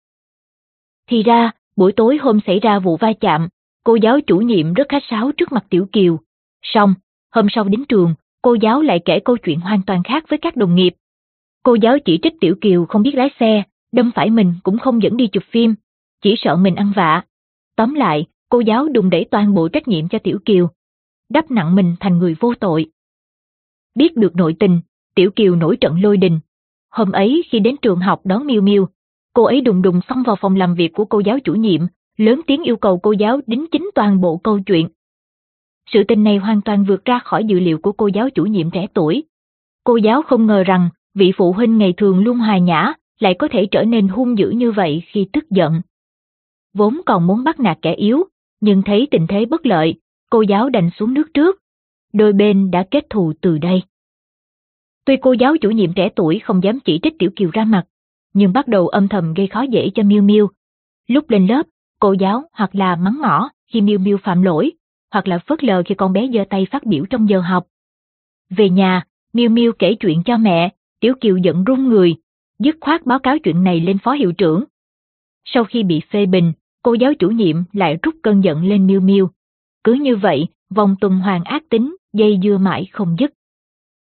Thì ra, buổi tối hôm xảy ra vụ va chạm, cô giáo chủ nhiệm rất khách sáo trước mặt Tiểu Kiều. Xong, hôm sau đến trường, cô giáo lại kể câu chuyện hoàn toàn khác với các đồng nghiệp. Cô giáo chỉ trích Tiểu Kiều không biết lái xe, đâm phải mình cũng không dẫn đi chụp phim, chỉ sợ mình ăn vạ. Tóm lại, cô giáo đùn đẩy toàn bộ trách nhiệm cho Tiểu Kiều, đắp nặng mình thành người vô tội. Biết được nội tình, Tiểu Kiều nổi trận lôi đình. Hôm ấy khi đến trường học đón Miu Miu, cô ấy đùng đùng xông vào phòng làm việc của cô giáo chủ nhiệm, lớn tiếng yêu cầu cô giáo đính chính toàn bộ câu chuyện. Sự tình này hoàn toàn vượt ra khỏi dự liệu của cô giáo chủ nhiệm trẻ tuổi. Cô giáo không ngờ rằng vị phụ huynh ngày thường luôn hòa nhã lại có thể trở nên hung dữ như vậy khi tức giận. Vốn còn muốn bắt nạt kẻ yếu, nhưng thấy tình thế bất lợi, cô giáo đành xuống nước trước. Đôi bên đã kết thù từ đây. Tuy cô giáo chủ nhiệm trẻ tuổi không dám chỉ trích Tiểu Kiều ra mặt, nhưng bắt đầu âm thầm gây khó dễ cho Miu Miu. Lúc lên lớp, cô giáo hoặc là mắng mỏ khi Miu Miu phạm lỗi, hoặc là phớt lờ khi con bé giơ tay phát biểu trong giờ học. Về nhà, Miu Miu kể chuyện cho mẹ, Tiểu Kiều giận run người, dứt khoát báo cáo chuyện này lên phó hiệu trưởng. Sau khi bị phê bình, cô giáo chủ nhiệm lại trút cơn giận lên Miu Miu. Cứ như vậy, vòng tuần hoàn ác tính, dây dưa mãi không dứt.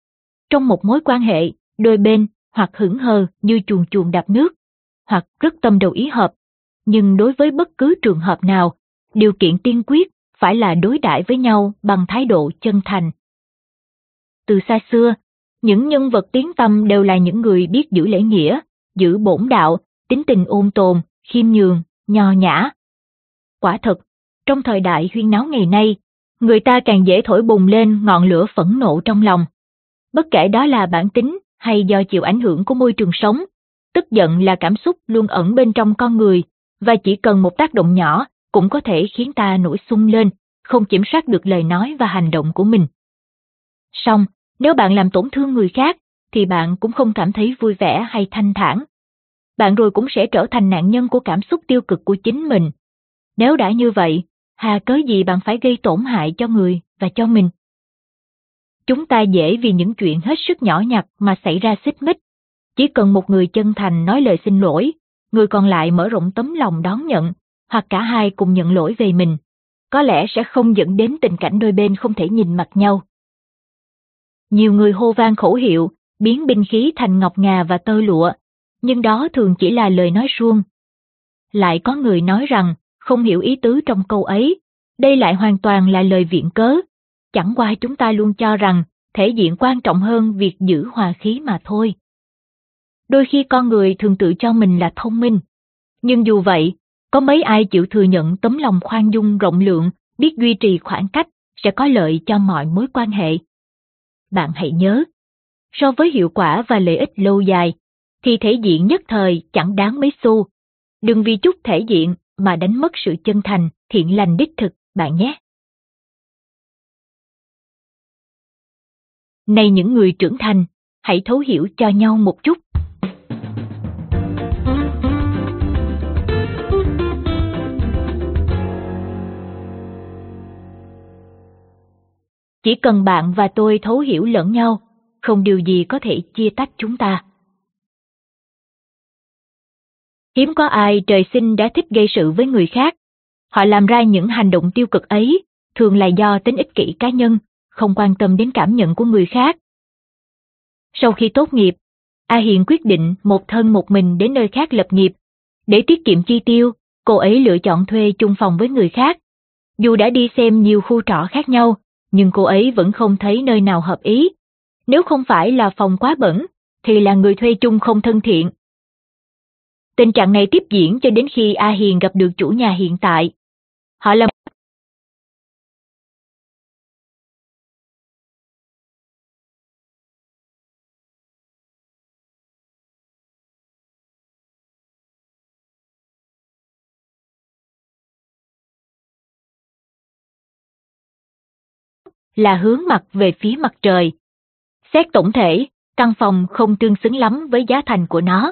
Trong một mối quan hệ, đôi bên hoặc hững hờ như chuồn chuồn đạp nước, hoặc rất tâm đầu ý hợp, nhưng đối với bất cứ trường hợp nào, điều kiện tiên quyết phải là đối đãi với nhau bằng thái độ chân thành. Từ xa xưa, những nhân vật tiếng tăm đều là những người biết giữ lễ nghĩa, giữ bổn đạo, tính tình ôn tồn, khiêm nhường, nho nhã. Quả thật, trong thời đại huyên náo ngày nay, người ta càng dễ thổi bùng lên ngọn lửa phẫn nộ trong lòng. Bất kể đó là bản tính hay do chịu ảnh hưởng của môi trường sống, tức giận là cảm xúc luôn ẩn bên trong con người, và chỉ cần một tác động nhỏ cũng có thể khiến ta nổi xung lên, không kiểm soát được lời nói và hành động của mình. Song, nếu bạn làm tổn thương người khác, thì bạn cũng không cảm thấy vui vẻ hay thanh thản. Bạn rồi cũng sẽ trở thành nạn nhân của cảm xúc tiêu cực của chính mình. Nếu đã như vậy, hà cớ gì bạn phải gây tổn hại cho người và cho mình? Chúng ta dễ vì những chuyện hết sức nhỏ nhặt mà xảy ra xích mích. Chỉ cần một người chân thành nói lời xin lỗi, người còn lại mở rộng tấm lòng đón nhận, hoặc cả hai cùng nhận lỗi về mình, có lẽ sẽ không dẫn đến tình cảnh đôi bên không thể nhìn mặt nhau. Nhiều người hô vang khẩu hiệu, biến binh khí thành ngọc ngà và tơ lụa, nhưng đó thường chỉ là lời nói suông. Lại có người nói rằng, không hiểu ý tứ trong câu ấy, đây lại hoàn toàn là lời viện cớ. Chẳng qua chúng ta luôn cho rằng, thể diện quan trọng hơn việc giữ hòa khí mà thôi. Đôi khi con người thường tự cho mình là thông minh, nhưng dù vậy, có mấy ai chịu thừa nhận tấm lòng khoan dung rộng lượng, biết duy trì khoảng cách, sẽ có lợi cho mọi mối quan hệ. Bạn hãy nhớ, so với hiệu quả và lợi ích lâu dài, thì thể diện nhất thời chẳng đáng mấy xu. Đừng vì chút thể diện mà đánh mất sự chân thành, thiện lành đích thực, bạn nhé. Này những người trưởng thành, hãy thấu hiểu cho nhau một chút. Chỉ cần bạn và tôi thấu hiểu lẫn nhau, không điều gì có thể chia tách chúng ta. Hiếm có ai trời sinh đã thích gây sự với người khác. Họ làm ra những hành động tiêu cực ấy, thường là do tính ích kỷ cá nhân, không quan tâm đến cảm nhận của người khác. Sau khi tốt nghiệp, A Hiền quyết định một thân một mình đến nơi khác lập nghiệp. Để tiết kiệm chi tiêu, cô ấy lựa chọn thuê chung phòng với người khác. Dù đã đi xem nhiều khu trọ khác nhau, nhưng cô ấy vẫn không thấy nơi nào hợp ý. Nếu không phải là phòng quá bẩn, thì là người thuê chung không thân thiện. Tình trạng này tiếp diễn cho đến khi A Hiền gặp được chủ nhà hiện tại. Họ là là hướng mặt về phía mặt trời. Xét tổng thể, căn phòng không tương xứng lắm với giá thành của nó.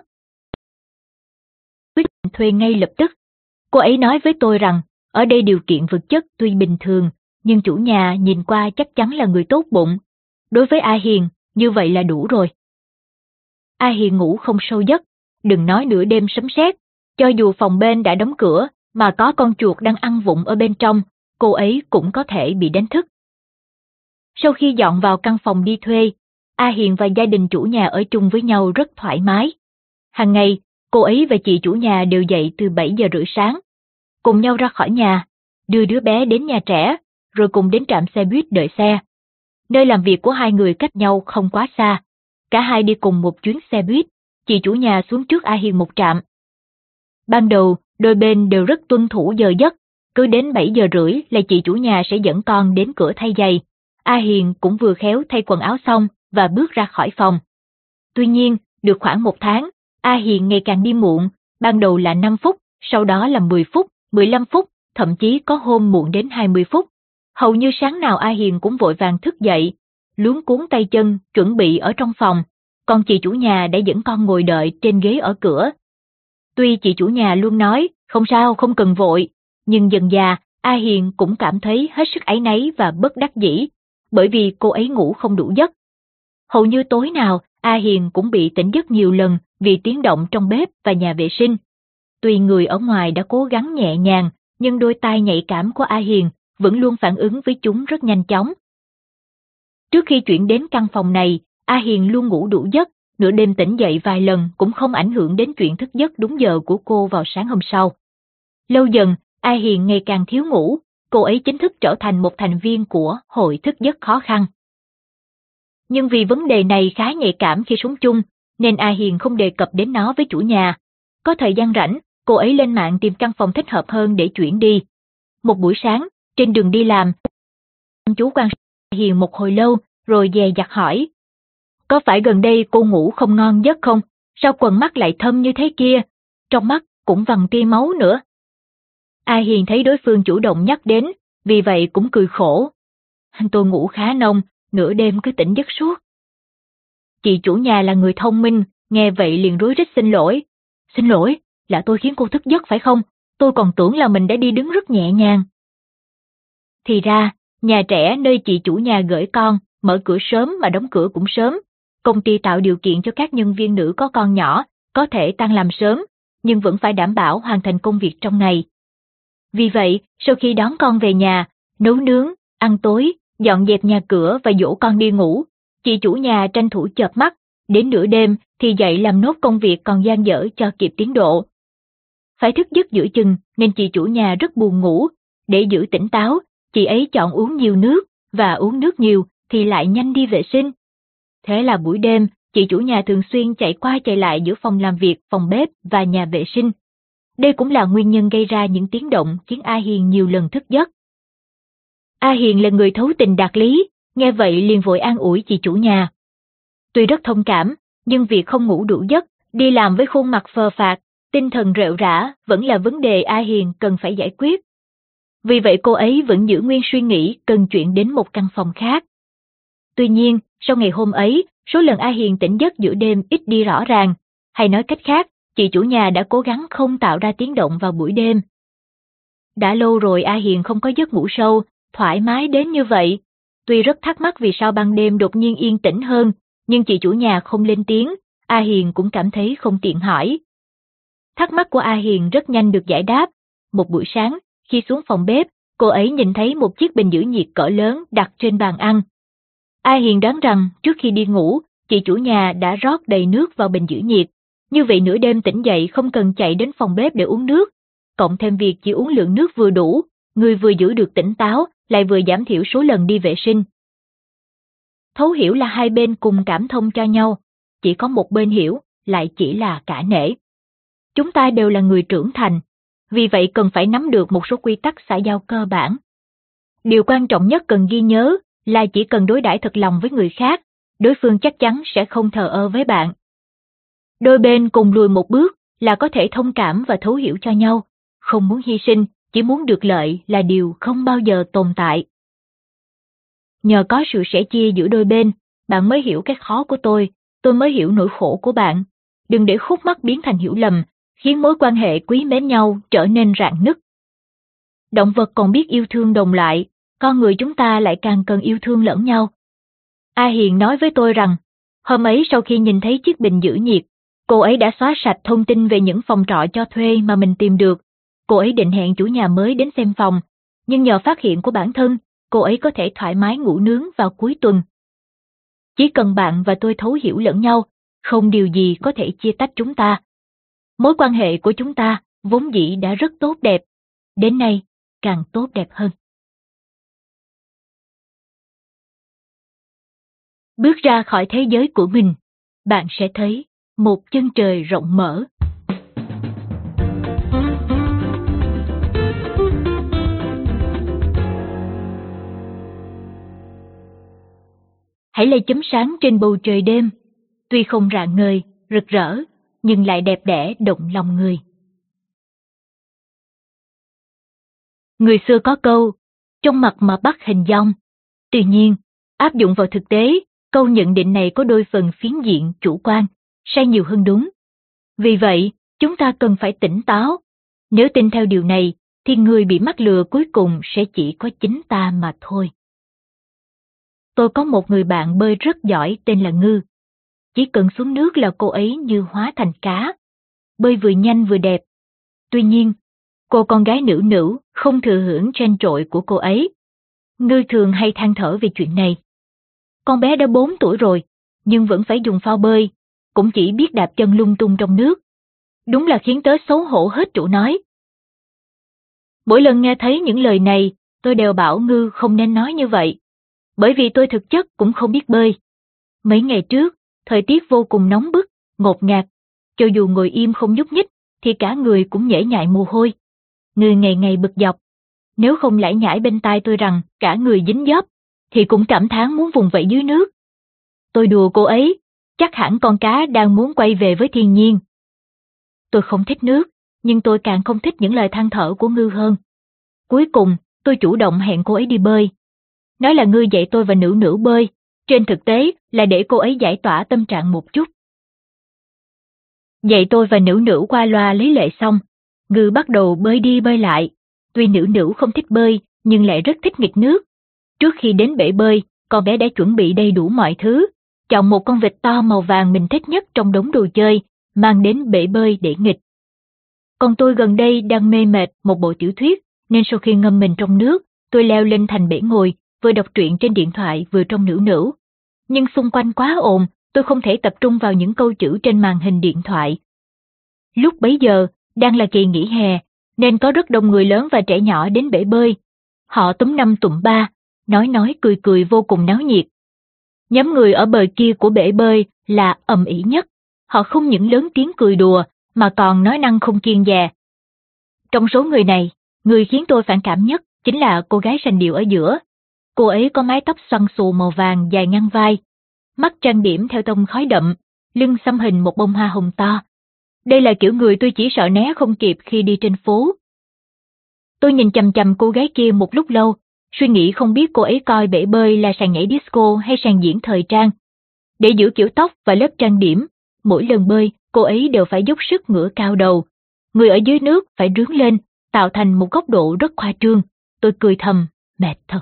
Quyết định thuê ngay lập tức. Cô ấy nói với tôi rằng, ở đây điều kiện vật chất tuy bình thường, nhưng chủ nhà nhìn qua chắc chắn là người tốt bụng. Đối với A Hiền, như vậy là đủ rồi. A Hiền ngủ không sâu giấc, đừng nói nửa đêm sấm sét, cho dù phòng bên đã đóng cửa, mà có con chuột đang ăn vụng ở bên trong, cô ấy cũng có thể bị đánh thức. Sau khi dọn vào căn phòng đi thuê, A Hiền và gia đình chủ nhà ở chung với nhau rất thoải mái. Hàng ngày, cô ấy và chị chủ nhà đều dậy từ bảy giờ rưỡi sáng, cùng nhau ra khỏi nhà, đưa đứa bé đến nhà trẻ, rồi cùng đến trạm xe buýt đợi xe. Nơi làm việc của hai người cách nhau không quá xa, cả hai đi cùng một chuyến xe buýt, chị chủ nhà xuống trước A Hiền một trạm. Ban đầu, đôi bên đều rất tuân thủ giờ giấc, cứ đến bảy giờ rưỡi là chị chủ nhà sẽ dẫn con đến cửa thay giày. A Hiền cũng vừa khéo thay quần áo xong và bước ra khỏi phòng. Tuy nhiên, được khoảng một tháng, A Hiền ngày càng đi muộn, ban đầu là năm phút, sau đó là mười phút, mười lăm phút, thậm chí có hôm muộn đến hai mươi phút. Hầu như sáng nào A Hiền cũng vội vàng thức dậy, luống cuống tay chân, chuẩn bị ở trong phòng, còn chị chủ nhà đã dẫn con ngồi đợi trên ghế ở cửa. Tuy chị chủ nhà luôn nói, không sao, không cần vội, nhưng dần dà, A Hiền cũng cảm thấy hết sức áy náy và bất đắc dĩ, bởi vì cô ấy ngủ không đủ giấc. Hầu như tối nào, A Hiền cũng bị tỉnh giấc nhiều lần vì tiếng động trong bếp và nhà vệ sinh. Tuy người ở ngoài đã cố gắng nhẹ nhàng, nhưng đôi tai nhạy cảm của A Hiền vẫn luôn phản ứng với chúng rất nhanh chóng. Trước khi chuyển đến căn phòng này, A Hiền luôn ngủ đủ giấc, nửa đêm tỉnh dậy vài lần cũng không ảnh hưởng đến chuyện thức giấc đúng giờ của cô vào sáng hôm sau. Lâu dần, A Hiền ngày càng thiếu ngủ, cô ấy chính thức trở thành một thành viên của hội thức giấc khó khăn. Nhưng vì vấn đề này khá nhạy cảm khi sống chung, nên A Hiền không đề cập đến nó với chủ nhà. Có thời gian rảnh, cô ấy lên mạng tìm căn phòng thích hợp hơn để chuyển đi. Một buổi sáng, trên đường đi làm, chú quan sát A Hiền một hồi lâu, rồi dè dặt hỏi. Có phải gần đây cô ngủ không ngon giấc không? Sao quần mắt lại thâm như thế kia? Trong mắt cũng vằn tia máu nữa. A Hiền thấy đối phương chủ động nhắc đến, vì vậy cũng cười khổ. Tôi ngủ khá nông, nửa đêm cứ tỉnh giấc suốt. Chị chủ nhà là người thông minh, nghe vậy liền rối rít xin lỗi. Xin lỗi, là tôi khiến cô thức giấc phải không? Tôi còn tưởng là mình đã đi đứng rất nhẹ nhàng. Thì ra, nhà trẻ nơi chị chủ nhà gửi con, mở cửa sớm mà đóng cửa cũng sớm. Công ty tạo điều kiện cho các nhân viên nữ có con nhỏ, có thể tan làm sớm, nhưng vẫn phải đảm bảo hoàn thành công việc trong ngày. Vì vậy, sau khi đón con về nhà, nấu nướng, ăn tối, dọn dẹp nhà cửa và dỗ con đi ngủ, chị chủ nhà tranh thủ chợp mắt, đến nửa đêm thì dậy làm nốt công việc còn dang dở cho kịp tiến độ. Phải thức giấc giữa chừng nên chị chủ nhà rất buồn ngủ, để giữ tỉnh táo, chị ấy chọn uống nhiều nước, và uống nước nhiều thì lại nhanh đi vệ sinh. Thế là buổi đêm, chị chủ nhà thường xuyên chạy qua chạy lại giữa phòng làm việc, phòng bếp và nhà vệ sinh. Đây cũng là nguyên nhân gây ra những tiếng động khiến A Hiền nhiều lần thức giấc. A Hiền là người thấu tình đạt lý, nghe vậy liền vội an ủi chị chủ nhà. Tuy rất thông cảm, nhưng việc không ngủ đủ giấc, đi làm với khuôn mặt phờ phạc, tinh thần rệu rã vẫn là vấn đề A Hiền cần phải giải quyết. Vì vậy cô ấy vẫn giữ nguyên suy nghĩ cần chuyển đến một căn phòng khác. Tuy nhiên, sau ngày hôm ấy, số lần A Hiền tỉnh giấc giữa đêm ít đi rõ ràng, hay nói cách khác, chị chủ nhà đã cố gắng không tạo ra tiếng động vào buổi đêm. Đã lâu rồi A Hiền không có giấc ngủ sâu, thoải mái đến như vậy. Tuy rất thắc mắc vì sao ban đêm đột nhiên yên tĩnh hơn, nhưng chị chủ nhà không lên tiếng, A Hiền cũng cảm thấy không tiện hỏi. Thắc mắc của A Hiền rất nhanh được giải đáp. Một buổi sáng, khi xuống phòng bếp, cô ấy nhìn thấy một chiếc bình giữ nhiệt cỡ lớn đặt trên bàn ăn. A Hiền đoán rằng trước khi đi ngủ, chị chủ nhà đã rót đầy nước vào bình giữ nhiệt. Như vậy nửa đêm tỉnh dậy không cần chạy đến phòng bếp để uống nước. Cộng thêm việc chỉ uống lượng nước vừa đủ, người vừa giữ được tỉnh táo, lại vừa giảm thiểu số lần đi vệ sinh. Thấu hiểu là hai bên cùng cảm thông cho nhau, chỉ có một bên hiểu, lại chỉ là cả nể. Chúng ta đều là người trưởng thành, vì vậy cần phải nắm được một số quy tắc xã giao cơ bản. Điều quan trọng nhất cần ghi nhớ là chỉ cần đối đãi thật lòng với người khác, đối phương chắc chắn sẽ không thờ ơ với bạn. Đôi bên cùng lùi một bước là có thể thông cảm và thấu hiểu cho nhau, không muốn hy sinh, chỉ muốn được lợi là điều không bao giờ tồn tại. Nhờ có sự sẻ chia giữa đôi bên, bạn mới hiểu cái khó của tôi, tôi mới hiểu nỗi khổ của bạn. Đừng để khúc mắc biến thành hiểu lầm, khiến mối quan hệ quý mến nhau trở nên rạn nứt. Động vật còn biết yêu thương đồng loại, con người chúng ta lại càng cần yêu thương lẫn nhau. A Hiền nói với tôi rằng, hôm ấy sau khi nhìn thấy chiếc bình giữ nhiệt, cô ấy đã xóa sạch thông tin về những phòng trọ cho thuê mà mình tìm được. Cô ấy định hẹn chủ nhà mới đến xem phòng, nhưng nhờ phát hiện của bản thân, cô ấy có thể thoải mái ngủ nướng vào cuối tuần. Chỉ cần bạn và tôi thấu hiểu lẫn nhau, không điều gì có thể chia tách chúng ta. Mối quan hệ của chúng ta vốn dĩ đã rất tốt đẹp, đến nay càng tốt đẹp hơn. Bước ra khỏi thế giới của mình, bạn sẽ thấy một chân trời rộng mở. Hãy lấy chấm sáng trên bầu trời đêm, tuy không rạng ngời, rực rỡ, nhưng lại đẹp đẽ động lòng người. Người xưa có câu, trong mặt mà bắt hình dong. Tuy nhiên, áp dụng vào thực tế, câu nhận định này có đôi phần phiến diện, chủ quan, sai nhiều hơn đúng. Vì vậy, chúng ta cần phải tỉnh táo. Nếu tin theo điều này, thì người bị mắc lừa cuối cùng sẽ chỉ có chính ta mà thôi. Tôi có một người bạn bơi rất giỏi tên là Ngư. Chỉ cần xuống nước là cô ấy như hóa thành cá. Bơi vừa nhanh vừa đẹp. Tuy nhiên, cô con gái nữ nữ không thừa hưởng trên trội của cô ấy. Ngư thường hay than thở về chuyện này. Con bé đã bốn tuổi rồi, nhưng vẫn phải dùng phao bơi, cũng chỉ biết đạp chân lung tung trong nước. Đúng là khiến tớ xấu hổ hết chỗ nói. Mỗi lần nghe thấy những lời này, tôi đều bảo Ngư không nên nói như vậy, bởi vì tôi thực chất cũng không biết bơi. Mấy ngày trước, thời tiết vô cùng nóng bức, ngột ngạt, cho dù ngồi im không nhúc nhích, thì cả người cũng nhễ nhại mồ hôi. Ngư ngày ngày bực dọc, nếu không lải nhải bên tai tôi rằng cả người dính dớp, thì cũng cảm thán muốn vùng vẫy dưới nước. Tôi đùa cô ấy, chắc hẳn con cá đang muốn quay về với thiên nhiên. Tôi không thích nước, nhưng tôi càng không thích những lời than thở của Ngư hơn. Cuối cùng, tôi chủ động hẹn cô ấy đi bơi. Nói là Ngư dạy tôi và Nữu Nữu bơi, trên thực tế là để cô ấy giải tỏa tâm trạng một chút. Dạy tôi và Nữu Nữu qua loa lấy lệ xong, Ngư bắt đầu bơi đi bơi lại. Tuy Nữu Nữu không thích bơi, nhưng lại rất thích nghịch nước. Trước khi đến bể bơi, con bé đã chuẩn bị đầy đủ mọi thứ, chọn một con vịt to màu vàng mình thích nhất trong đống đồ chơi, mang đến bể bơi để nghịch. Còn tôi gần đây đang mê mệt một bộ tiểu thuyết, nên sau khi ngâm mình trong nước, tôi leo lên thành bể ngồi, vừa đọc truyện trên điện thoại vừa trông Nữu Nữu. Nhưng xung quanh quá ồn, tôi không thể tập trung vào những câu chữ trên màn hình điện thoại. Lúc bấy giờ, đang là kỳ nghỉ hè, nên có rất đông người lớn và trẻ nhỏ đến bể bơi. Họ túm năm tụm ba, nói nói cười cười vô cùng náo nhiệt. Nhóm người ở bờ kia của bể bơi là ầm ĩ nhất, họ không những lớn tiếng cười đùa, mà còn nói năng không kiêng dè. Trong số người này, người khiến tôi phản cảm nhất chính là cô gái sành điệu ở giữa. Cô ấy có mái tóc xoăn xù màu vàng dài ngang vai, mắt trang điểm theo tông khói đậm, lưng xăm hình một bông hoa hồng to. Đây là kiểu người tôi chỉ sợ né không kịp khi đi trên phố. Tôi nhìn chằm chằm cô gái kia một lúc lâu, suy nghĩ không biết cô ấy coi bể bơi là sàn nhảy disco hay sàn diễn thời trang. Để giữ kiểu tóc và lớp trang điểm, mỗi lần bơi, cô ấy đều phải dốc sức ngửa cao đầu. Người ở dưới nước phải rướn lên, tạo thành một góc độ rất khoa trương. Tôi cười thầm, mệt thật.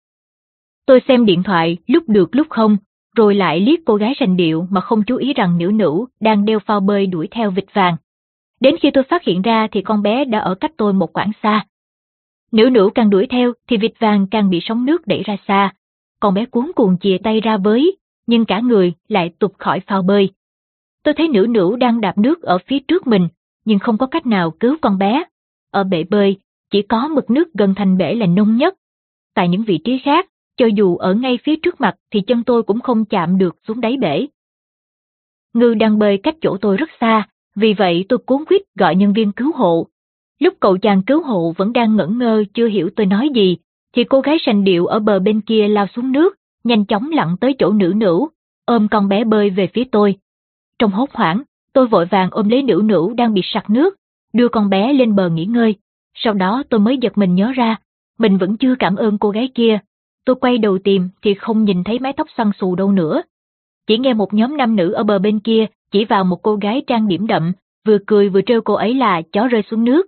Tôi xem điện thoại lúc được lúc không, rồi lại liếc cô gái sành điệu mà không chú ý rằng Nữu Nữu đang đeo phao bơi đuổi theo vịt vàng. Đến khi tôi phát hiện ra thì con bé đã ở cách tôi một quãng xa. Nữu Nữu càng đuổi theo thì vịt vàng càng bị sóng nước đẩy ra xa. Con bé cuống cuồng chìa tay ra với, nhưng cả người lại tụt khỏi phao bơi. Tôi thấy Nữu Nữu đang đạp nước ở phía trước mình, nhưng không có cách nào cứu con bé. Ở bể bơi, chỉ có mực nước gần thành bể là nông nhất. Tại những vị trí khác, cho dù ở ngay phía trước mặt thì chân tôi cũng không chạm được xuống đáy bể. Ngư đang bơi cách chỗ tôi rất xa, vì vậy tôi cuống quýt gọi nhân viên cứu hộ. Lúc cậu chàng cứu hộ vẫn đang ngẩn ngơ chưa hiểu tôi nói gì, thì cô gái sành điệu ở bờ bên kia lao xuống nước, nhanh chóng lặn tới chỗ Nữu Nữu, ôm con bé bơi về phía tôi. Trong hốt hoảng, tôi vội vàng ôm lấy Nữu Nữu đang bị sặc nước, đưa con bé lên bờ nghỉ ngơi. Sau đó tôi mới giật mình nhớ ra, mình vẫn chưa cảm ơn cô gái kia. Tôi quay đầu tìm thì không nhìn thấy mái tóc xoăn xù đâu nữa. Chỉ nghe một nhóm nam nữ ở bờ bên kia chỉ vào một cô gái trang điểm đậm, vừa cười vừa trêu cô ấy là chó rơi xuống nước.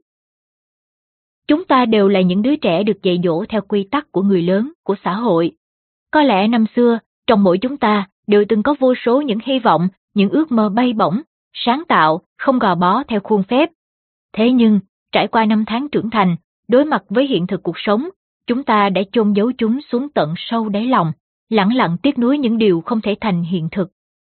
Chúng ta đều là những đứa trẻ được dạy dỗ theo quy tắc của người lớn, của xã hội. Có lẽ năm xưa, trong mỗi chúng ta đều từng có vô số những hy vọng, những ước mơ bay bổng, sáng tạo, không gò bó theo khuôn phép. Thế nhưng, trải qua năm tháng trưởng thành, đối mặt với hiện thực cuộc sống, chúng ta đã chôn giấu chúng xuống tận sâu đáy lòng, lẳng lặng tiếc nuối những điều không thể thành hiện thực.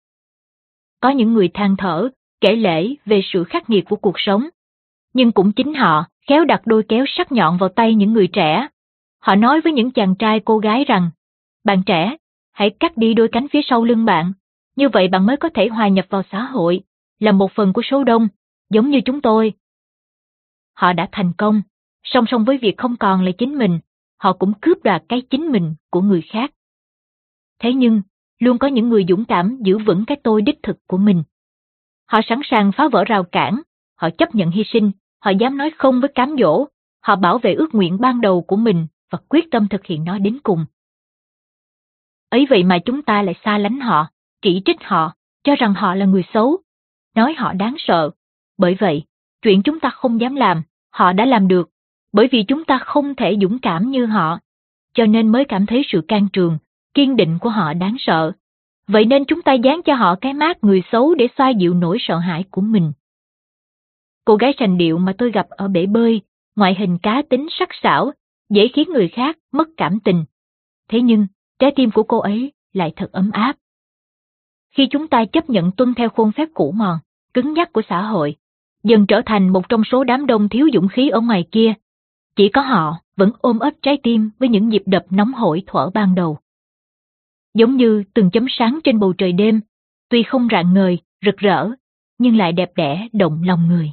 Có những người than thở, kể lể về sự khắc nghiệt của cuộc sống. Nhưng cũng chính họ khéo đặt đôi kéo sắc nhọn vào tay những người trẻ. Họ nói với những chàng trai cô gái rằng, bạn trẻ, hãy cắt đi đôi cánh phía sau lưng bạn, như vậy bạn mới có thể hòa nhập vào xã hội, là một phần của số đông, giống như chúng tôi. Họ đã thành công, song song với việc không còn là chính mình, họ cũng cướp đoạt cái chính mình của người khác. Thế nhưng, luôn có những người dũng cảm giữ vững cái tôi đích thực của mình. Họ sẵn sàng phá vỡ rào cản, họ chấp nhận hy sinh, họ dám nói không với cám dỗ, họ bảo vệ ước nguyện ban đầu của mình và quyết tâm thực hiện nó đến cùng. Ấy vậy mà chúng ta lại xa lánh họ, chỉ trích họ, cho rằng họ là người xấu, nói họ đáng sợ. Bởi vậy, chuyện chúng ta không dám làm, họ đã làm được, bởi vì chúng ta không thể dũng cảm như họ, cho nên mới cảm thấy sự can trường, kiên định của họ đáng sợ. Vậy nên chúng ta dán cho họ cái mác người xấu để xoa dịu nỗi sợ hãi của mình. Cô gái sành điệu mà tôi gặp ở bể bơi, ngoại hình cá tính sắc sảo, dễ khiến người khác mất cảm tình. Thế nhưng, trái tim của cô ấy lại thật ấm áp. khi chúng ta chấp nhận tuân theo khuôn phép cũ mòn, cứng nhắc của xã hội, dần trở thành một trong số đám đông thiếu dũng khí ở ngoài kia. Chỉ có họ vẫn ôm ấp trái tim với những nhịp đập nóng hổi thuở ban đầu. Giống như từng chấm sáng trên bầu trời đêm, tuy không rạng ngời, rực rỡ, nhưng lại đẹp đẽ động lòng người.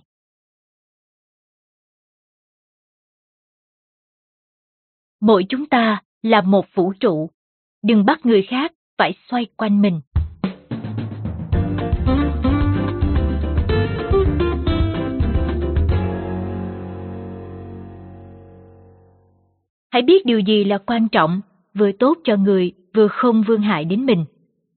Mỗi chúng ta là một vũ trụ, đừng bắt người khác phải xoay quanh mình. Hãy biết điều gì là quan trọng, vừa tốt cho người, vừa không vương hại đến mình.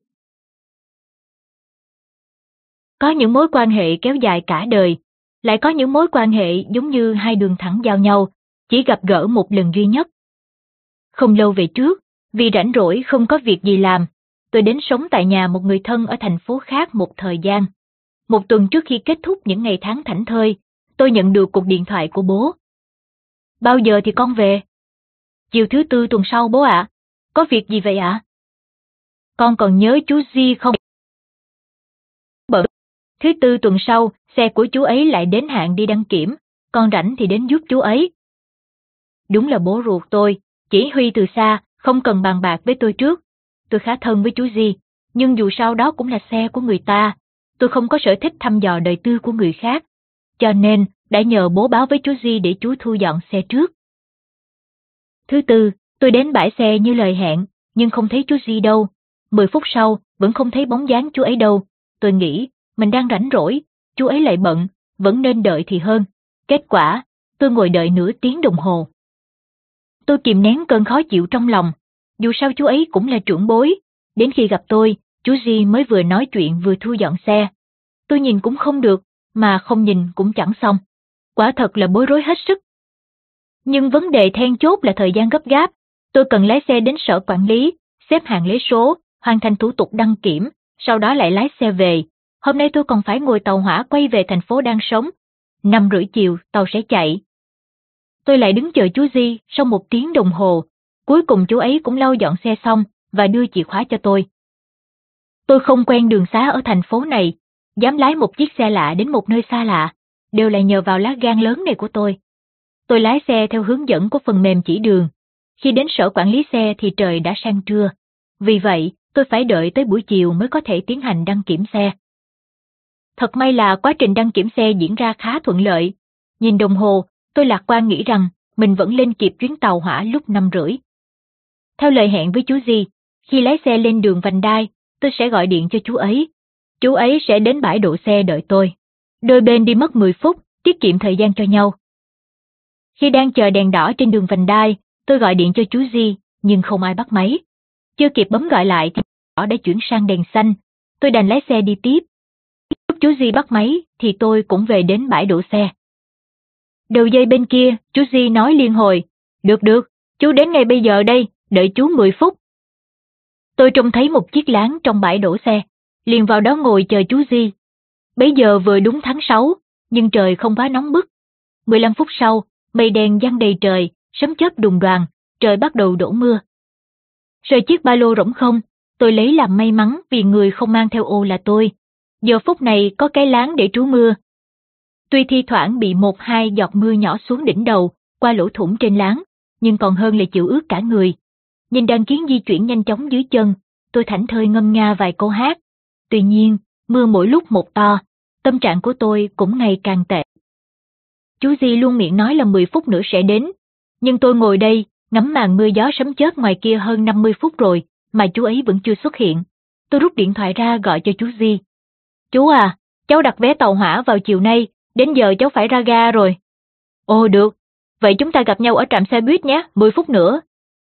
Có những mối quan hệ kéo dài cả đời, lại có những mối quan hệ giống như hai đường thẳng giao nhau, chỉ gặp gỡ một lần duy nhất. Không lâu về trước, vì rảnh rỗi không có việc gì làm, tôi đến sống tại nhà một người thân ở thành phố khác một thời gian. Một tuần trước khi kết thúc những ngày tháng thảnh thơi, tôi nhận được cuộc điện thoại của bố. Bao giờ thì con về? Chiều thứ tư tuần sau bố ạ. À? Có việc gì vậy ạ? À? Con còn nhớ chú Di không? Bận. Thứ tư tuần sau, xe của chú ấy lại đến hạn đi đăng kiểm, con rảnh thì đến giúp chú ấy. Đúng là bố ruột tôi, chỉ huy từ xa, không cần bàn bạc với tôi trước. Tôi khá thân với chú Di, nhưng dù sao đó cũng là xe của người ta. Tôi không có sở thích thăm dò đời tư của người khác, cho nên đã nhờ bố báo với chú Di để chú thu dọn xe trước. Thứ tư, tôi đến bãi xe như lời hẹn, nhưng không thấy chú Di đâu. Mười phút sau, vẫn không thấy bóng dáng chú ấy đâu. Tôi nghĩ, mình đang rảnh rỗi, chú ấy lại bận, vẫn nên đợi thì hơn. Kết quả, tôi ngồi đợi nửa tiếng đồng hồ. Tôi kìm nén cơn khó chịu trong lòng, dù sao chú ấy cũng là trưởng bối. Đến khi gặp tôi, chú Di mới vừa nói chuyện vừa thu dọn xe. Tôi nhìn cũng không được, mà không nhìn cũng chẳng xong. Quả thật là bối rối hết sức. Nhưng vấn đề then chốt là thời gian gấp gáp. Tôi cần lái xe đến sở quản lý, xếp hàng lấy số, hoàn thành thủ tục đăng kiểm, sau đó lại lái xe về. Hôm nay tôi còn phải ngồi tàu hỏa quay về thành phố đang sống. Năm rưỡi chiều, tàu sẽ chạy. Tôi lại đứng chờ chú Di sau một tiếng đồng hồ. Cuối cùng chú ấy cũng lau dọn xe xong và đưa chìa khóa cho tôi. Tôi không quen đường xá ở thành phố này, dám lái một chiếc xe lạ đến một nơi xa lạ, đều là nhờ vào lá gan lớn này của tôi. Tôi lái xe theo hướng dẫn của phần mềm chỉ đường. Khi đến sở quản lý xe thì trời đã sang trưa. Vì vậy, tôi phải đợi tới buổi chiều mới có thể tiến hành đăng kiểm xe. Thật may là quá trình đăng kiểm xe diễn ra khá thuận lợi. Nhìn đồng hồ, tôi lạc quan nghĩ rằng mình vẫn lên kịp chuyến tàu hỏa lúc năm rưỡi. Theo lời hẹn với chú Di, khi lái xe lên đường vành đai, tôi sẽ gọi điện cho chú ấy. Chú ấy sẽ đến bãi đỗ xe đợi tôi. Đôi bên đi mất mười phút, tiết kiệm thời gian cho nhau. Khi đang chờ đèn đỏ trên đường vành đai, tôi gọi điện cho chú Di, nhưng không ai bắt máy. Chưa kịp bấm gọi lại thì đỏ đã chuyển sang đèn xanh. Tôi đành lái xe đi tiếp. Lúc chú Di bắt máy thì tôi cũng về đến bãi đỗ xe. Đầu dây bên kia, chú Di nói liên hồi. Được được, chú đến ngay bây giờ đây, đợi chú mười phút. Tôi trông thấy một chiếc láng trong bãi đổ xe, liền vào đó ngồi chờ chú Di. Bấy giờ vừa đúng tháng sáu, nhưng trời không quá nóng bức. mười lăm phút sau, mây đen giăng đầy trời, sấm chớp đùng đoàng, trời bắt đầu đổ mưa. Rời chiếc ba lô rỗng không, tôi lấy làm may mắn vì người không mang theo ô là tôi. Giờ phút này có cái láng để trú mưa. Tuy thi thoảng bị một hai giọt mưa nhỏ xuống đỉnh đầu, qua lỗ thủng trên láng, nhưng còn hơn là chịu ướt cả người. Nhìn đàn kiến di chuyển nhanh chóng dưới chân, tôi thảnh thơi ngâm nga vài câu hát. Tuy nhiên, mưa mỗi lúc một to, tâm trạng của tôi cũng ngày càng tệ. Chú Di luôn miệng nói là mười phút nữa sẽ đến, nhưng tôi ngồi đây, ngắm màn mưa gió sấm chớp ngoài kia hơn năm mươi phút rồi, mà chú ấy vẫn chưa xuất hiện. Tôi rút điện thoại ra gọi cho chú Di. Chú à, cháu đặt vé tàu hỏa vào chiều nay, đến giờ cháu phải ra ga rồi. Ồ được, vậy chúng ta gặp nhau ở trạm xe buýt nhé, mười phút nữa.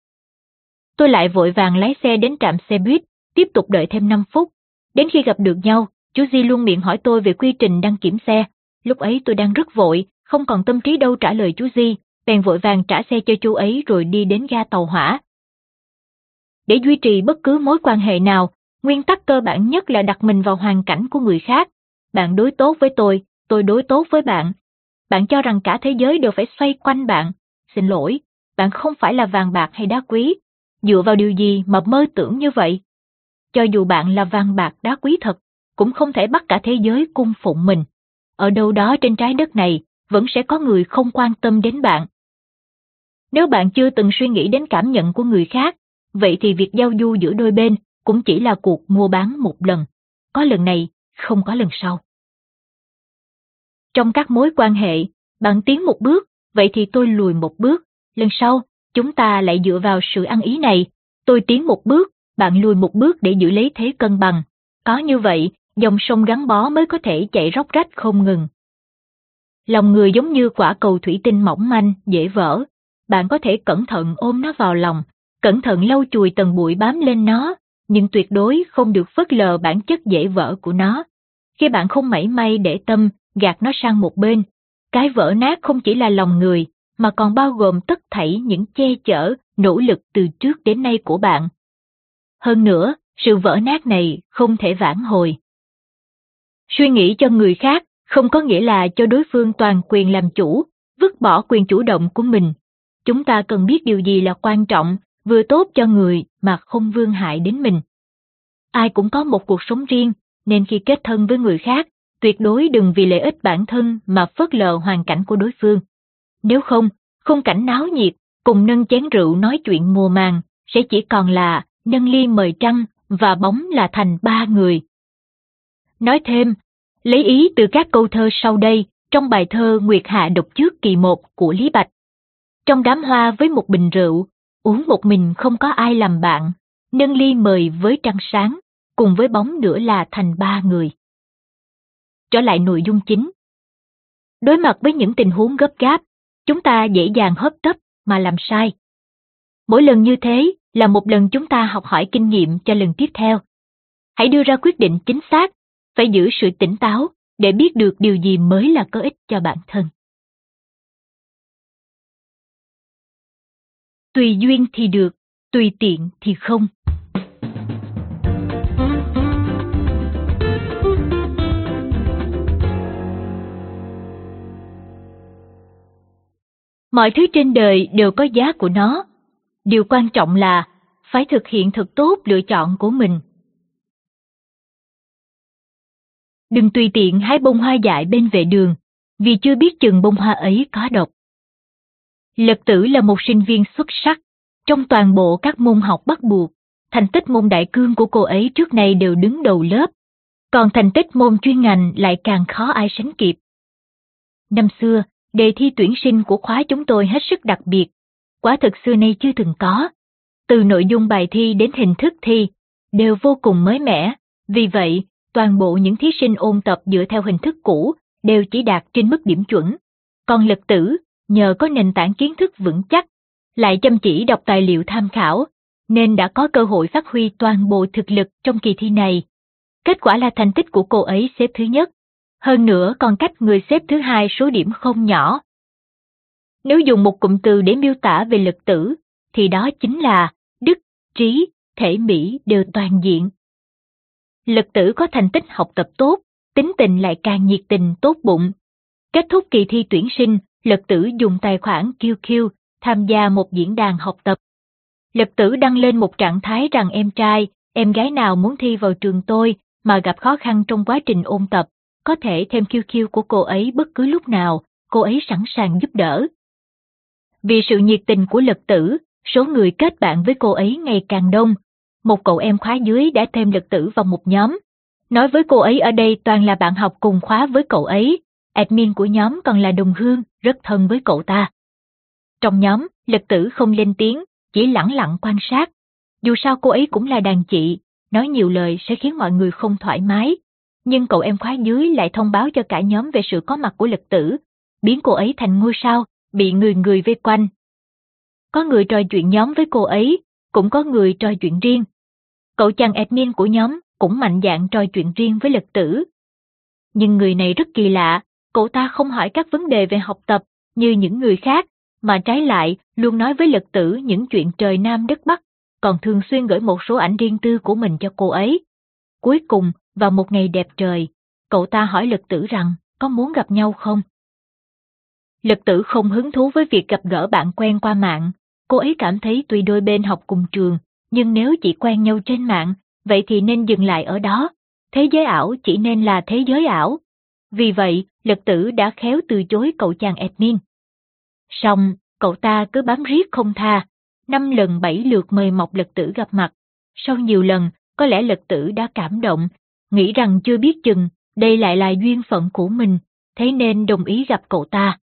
Tôi lại vội vàng lái xe đến trạm xe buýt, tiếp tục đợi thêm năm phút. Đến khi gặp được nhau, chú Di luôn miệng hỏi tôi về quy trình đăng kiểm xe. Lúc ấy tôi đang rất vội, không còn tâm trí đâu trả lời chú Di, bèn vội vàng trả xe cho chú ấy rồi đi đến ga tàu hỏa. Để duy trì bất cứ mối quan hệ nào, nguyên tắc cơ bản nhất là đặt mình vào hoàn cảnh của người khác. Bạn đối tốt với tôi, tôi đối tốt với bạn. Bạn cho rằng cả thế giới đều phải xoay quanh bạn. Xin lỗi, bạn không phải là vàng bạc hay đá quý. Dựa vào điều gì mà mơ tưởng như vậy? cho dù bạn là vàng bạc đá quý thật, cũng không thể bắt cả thế giới cung phụng mình. Ở đâu đó trên trái đất này, vẫn sẽ có người không quan tâm đến bạn. Nếu bạn chưa từng suy nghĩ đến cảm nhận của người khác, vậy thì việc giao du giữa đôi bên cũng chỉ là cuộc mua bán một lần. Có lần này, không có lần sau. Trong các mối quan hệ, bạn tiến một bước, vậy thì tôi lùi một bước. Lần sau, chúng ta lại dựa vào sự ăn ý này. Tôi tiến một bước, bạn lùi một bước để giữ lấy thế cân bằng. Có như vậy, dòng sông gắn bó mới có thể chạy róc rách không ngừng. Lòng người giống như quả cầu thủy tinh mỏng manh, dễ vỡ. Bạn có thể cẩn thận ôm nó vào lòng, cẩn thận lau chùi tầng bụi bám lên nó, nhưng tuyệt đối không được phớt lờ bản chất dễ vỡ của nó. Khi bạn không mảy may để tâm, gạt nó sang một bên, cái vỡ nát không chỉ là lòng người, mà còn bao gồm tất thảy những che chở, nỗ lực từ trước đến nay của bạn. Hơn nữa, sự vỡ nát này không thể vãn hồi. Suy nghĩ cho người khác không có nghĩa là cho đối phương toàn quyền làm chủ, vứt bỏ quyền chủ động của mình. Chúng ta cần biết điều gì là quan trọng, vừa tốt cho người mà không vương hại đến mình. Ai cũng có một cuộc sống riêng, nên khi kết thân với người khác, tuyệt đối đừng vì lợi ích bản thân mà phớt lờ hoàn cảnh của đối phương. Nếu không, khung cảnh náo nhiệt, cùng nâng chén rượu nói chuyện mùa màng, sẽ chỉ còn là nâng ly mời trăng và bóng là thành ba người. Nói thêm, lấy ý từ các câu thơ sau đây trong bài thơ Nguyệt Hạ độc trước kỳ một của Lý Bạch. Trong đám hoa với một bình rượu, uống một mình không có ai làm bạn, nâng ly mời với trăng sáng, cùng với bóng nữa là thành ba người. Trở lại nội dung chính. Đối mặt với những tình huống gấp gáp, chúng ta dễ dàng hấp tấp mà làm sai. Mỗi lần như thế là một lần chúng ta học hỏi kinh nghiệm cho lần tiếp theo. Hãy đưa ra quyết định chính xác, phải giữ sự tỉnh táo để biết được điều gì mới là có ích cho bản thân. Tùy duyên thì được, tùy tiện thì không. Mọi thứ trên đời đều có giá của nó. Điều quan trọng là phải thực hiện thật tốt lựa chọn của mình. Đừng tùy tiện hái bông hoa dại bên vệ đường, vì chưa biết chừng bông hoa ấy có độc. Lật Tử là một sinh viên xuất sắc. Trong toàn bộ các môn học bắt buộc, thành tích môn đại cương của cô ấy trước nay đều đứng đầu lớp, còn thành tích môn chuyên ngành lại càng khó ai sánh kịp. Năm xưa, đề thi tuyển sinh của khóa chúng tôi hết sức đặc biệt, quả thực xưa nay chưa từng có. Từ nội dung bài thi đến hình thức thi, đều vô cùng mới mẻ, vì vậy, toàn bộ những thí sinh ôn tập dựa theo hình thức cũ đều chỉ đạt trên mức điểm chuẩn. Còn Lật Tử, nhờ có nền tảng kiến thức vững chắc, lại chăm chỉ đọc tài liệu tham khảo, nên đã có cơ hội phát huy toàn bộ thực lực trong kỳ thi này. Kết quả là thành tích của cô ấy xếp thứ nhất, hơn nữa còn cách người xếp thứ hai số điểm không nhỏ. Nếu dùng một cụm từ để miêu tả về Lật Tử, thì đó chính là đức, trí, thể mỹ đều toàn diện. Lật Tử có thành tích học tập tốt, tính tình lại càng nhiệt tình tốt bụng. Kết thúc kỳ thi tuyển sinh, Lật Tử dùng tài khoản Q Q tham gia một diễn đàn học tập. Lật Tử đăng lên một trạng thái rằng em trai, em gái nào muốn thi vào trường tôi mà gặp khó khăn trong quá trình ôn tập, có thể thêm Q Q của cô ấy bất cứ lúc nào, cô ấy sẵn sàng giúp đỡ. Vì sự nhiệt tình của Lật Tử, số người kết bạn với cô ấy ngày càng đông. Một cậu em khóa dưới đã thêm Lật Tử vào một nhóm. Nói với cô ấy ở đây toàn là bạn học cùng khóa với cậu ấy, admin của nhóm còn là đồng hương, rất thân với cậu ta. Trong nhóm, Lật Tử không lên tiếng, chỉ lẳng lặng quan sát. Dù sao cô ấy cũng là đàn chị, nói nhiều lời sẽ khiến mọi người không thoải mái. Nhưng cậu em khóa dưới lại thông báo cho cả nhóm về sự có mặt của Lật Tử, biến cô ấy thành ngôi sao, bị người người vây quanh. Có người trò chuyện nhóm với cô ấy, cũng có người trò chuyện riêng. Cậu chàng admin của nhóm cũng mạnh dạn trò chuyện riêng với Lật Tử. Nhưng người này rất kỳ lạ, cậu ta không hỏi các vấn đề về học tập như những người khác, mà trái lại luôn nói với Lật Tử những chuyện trời Nam đất Bắc, còn thường xuyên gửi một số ảnh riêng tư của mình cho cô ấy. Cuối cùng, vào một ngày đẹp trời, cậu ta hỏi Lật Tử rằng có muốn gặp nhau không? Lật Tử không hứng thú với việc gặp gỡ bạn quen qua mạng, cô ấy cảm thấy tuy đôi bên học cùng trường, nhưng nếu chỉ quen nhau trên mạng, vậy thì nên dừng lại ở đó, thế giới ảo chỉ nên là thế giới ảo. Vì vậy, Lật Tử đã khéo từ chối cậu chàng admin. Song, cậu ta cứ bám riết không tha, năm lần bảy lượt mời mọc Lật Tử gặp mặt. Sau nhiều lần, có lẽ Lật Tử đã cảm động, nghĩ rằng chưa biết chừng, đây lại là duyên phận của mình, thế nên đồng ý gặp cậu ta.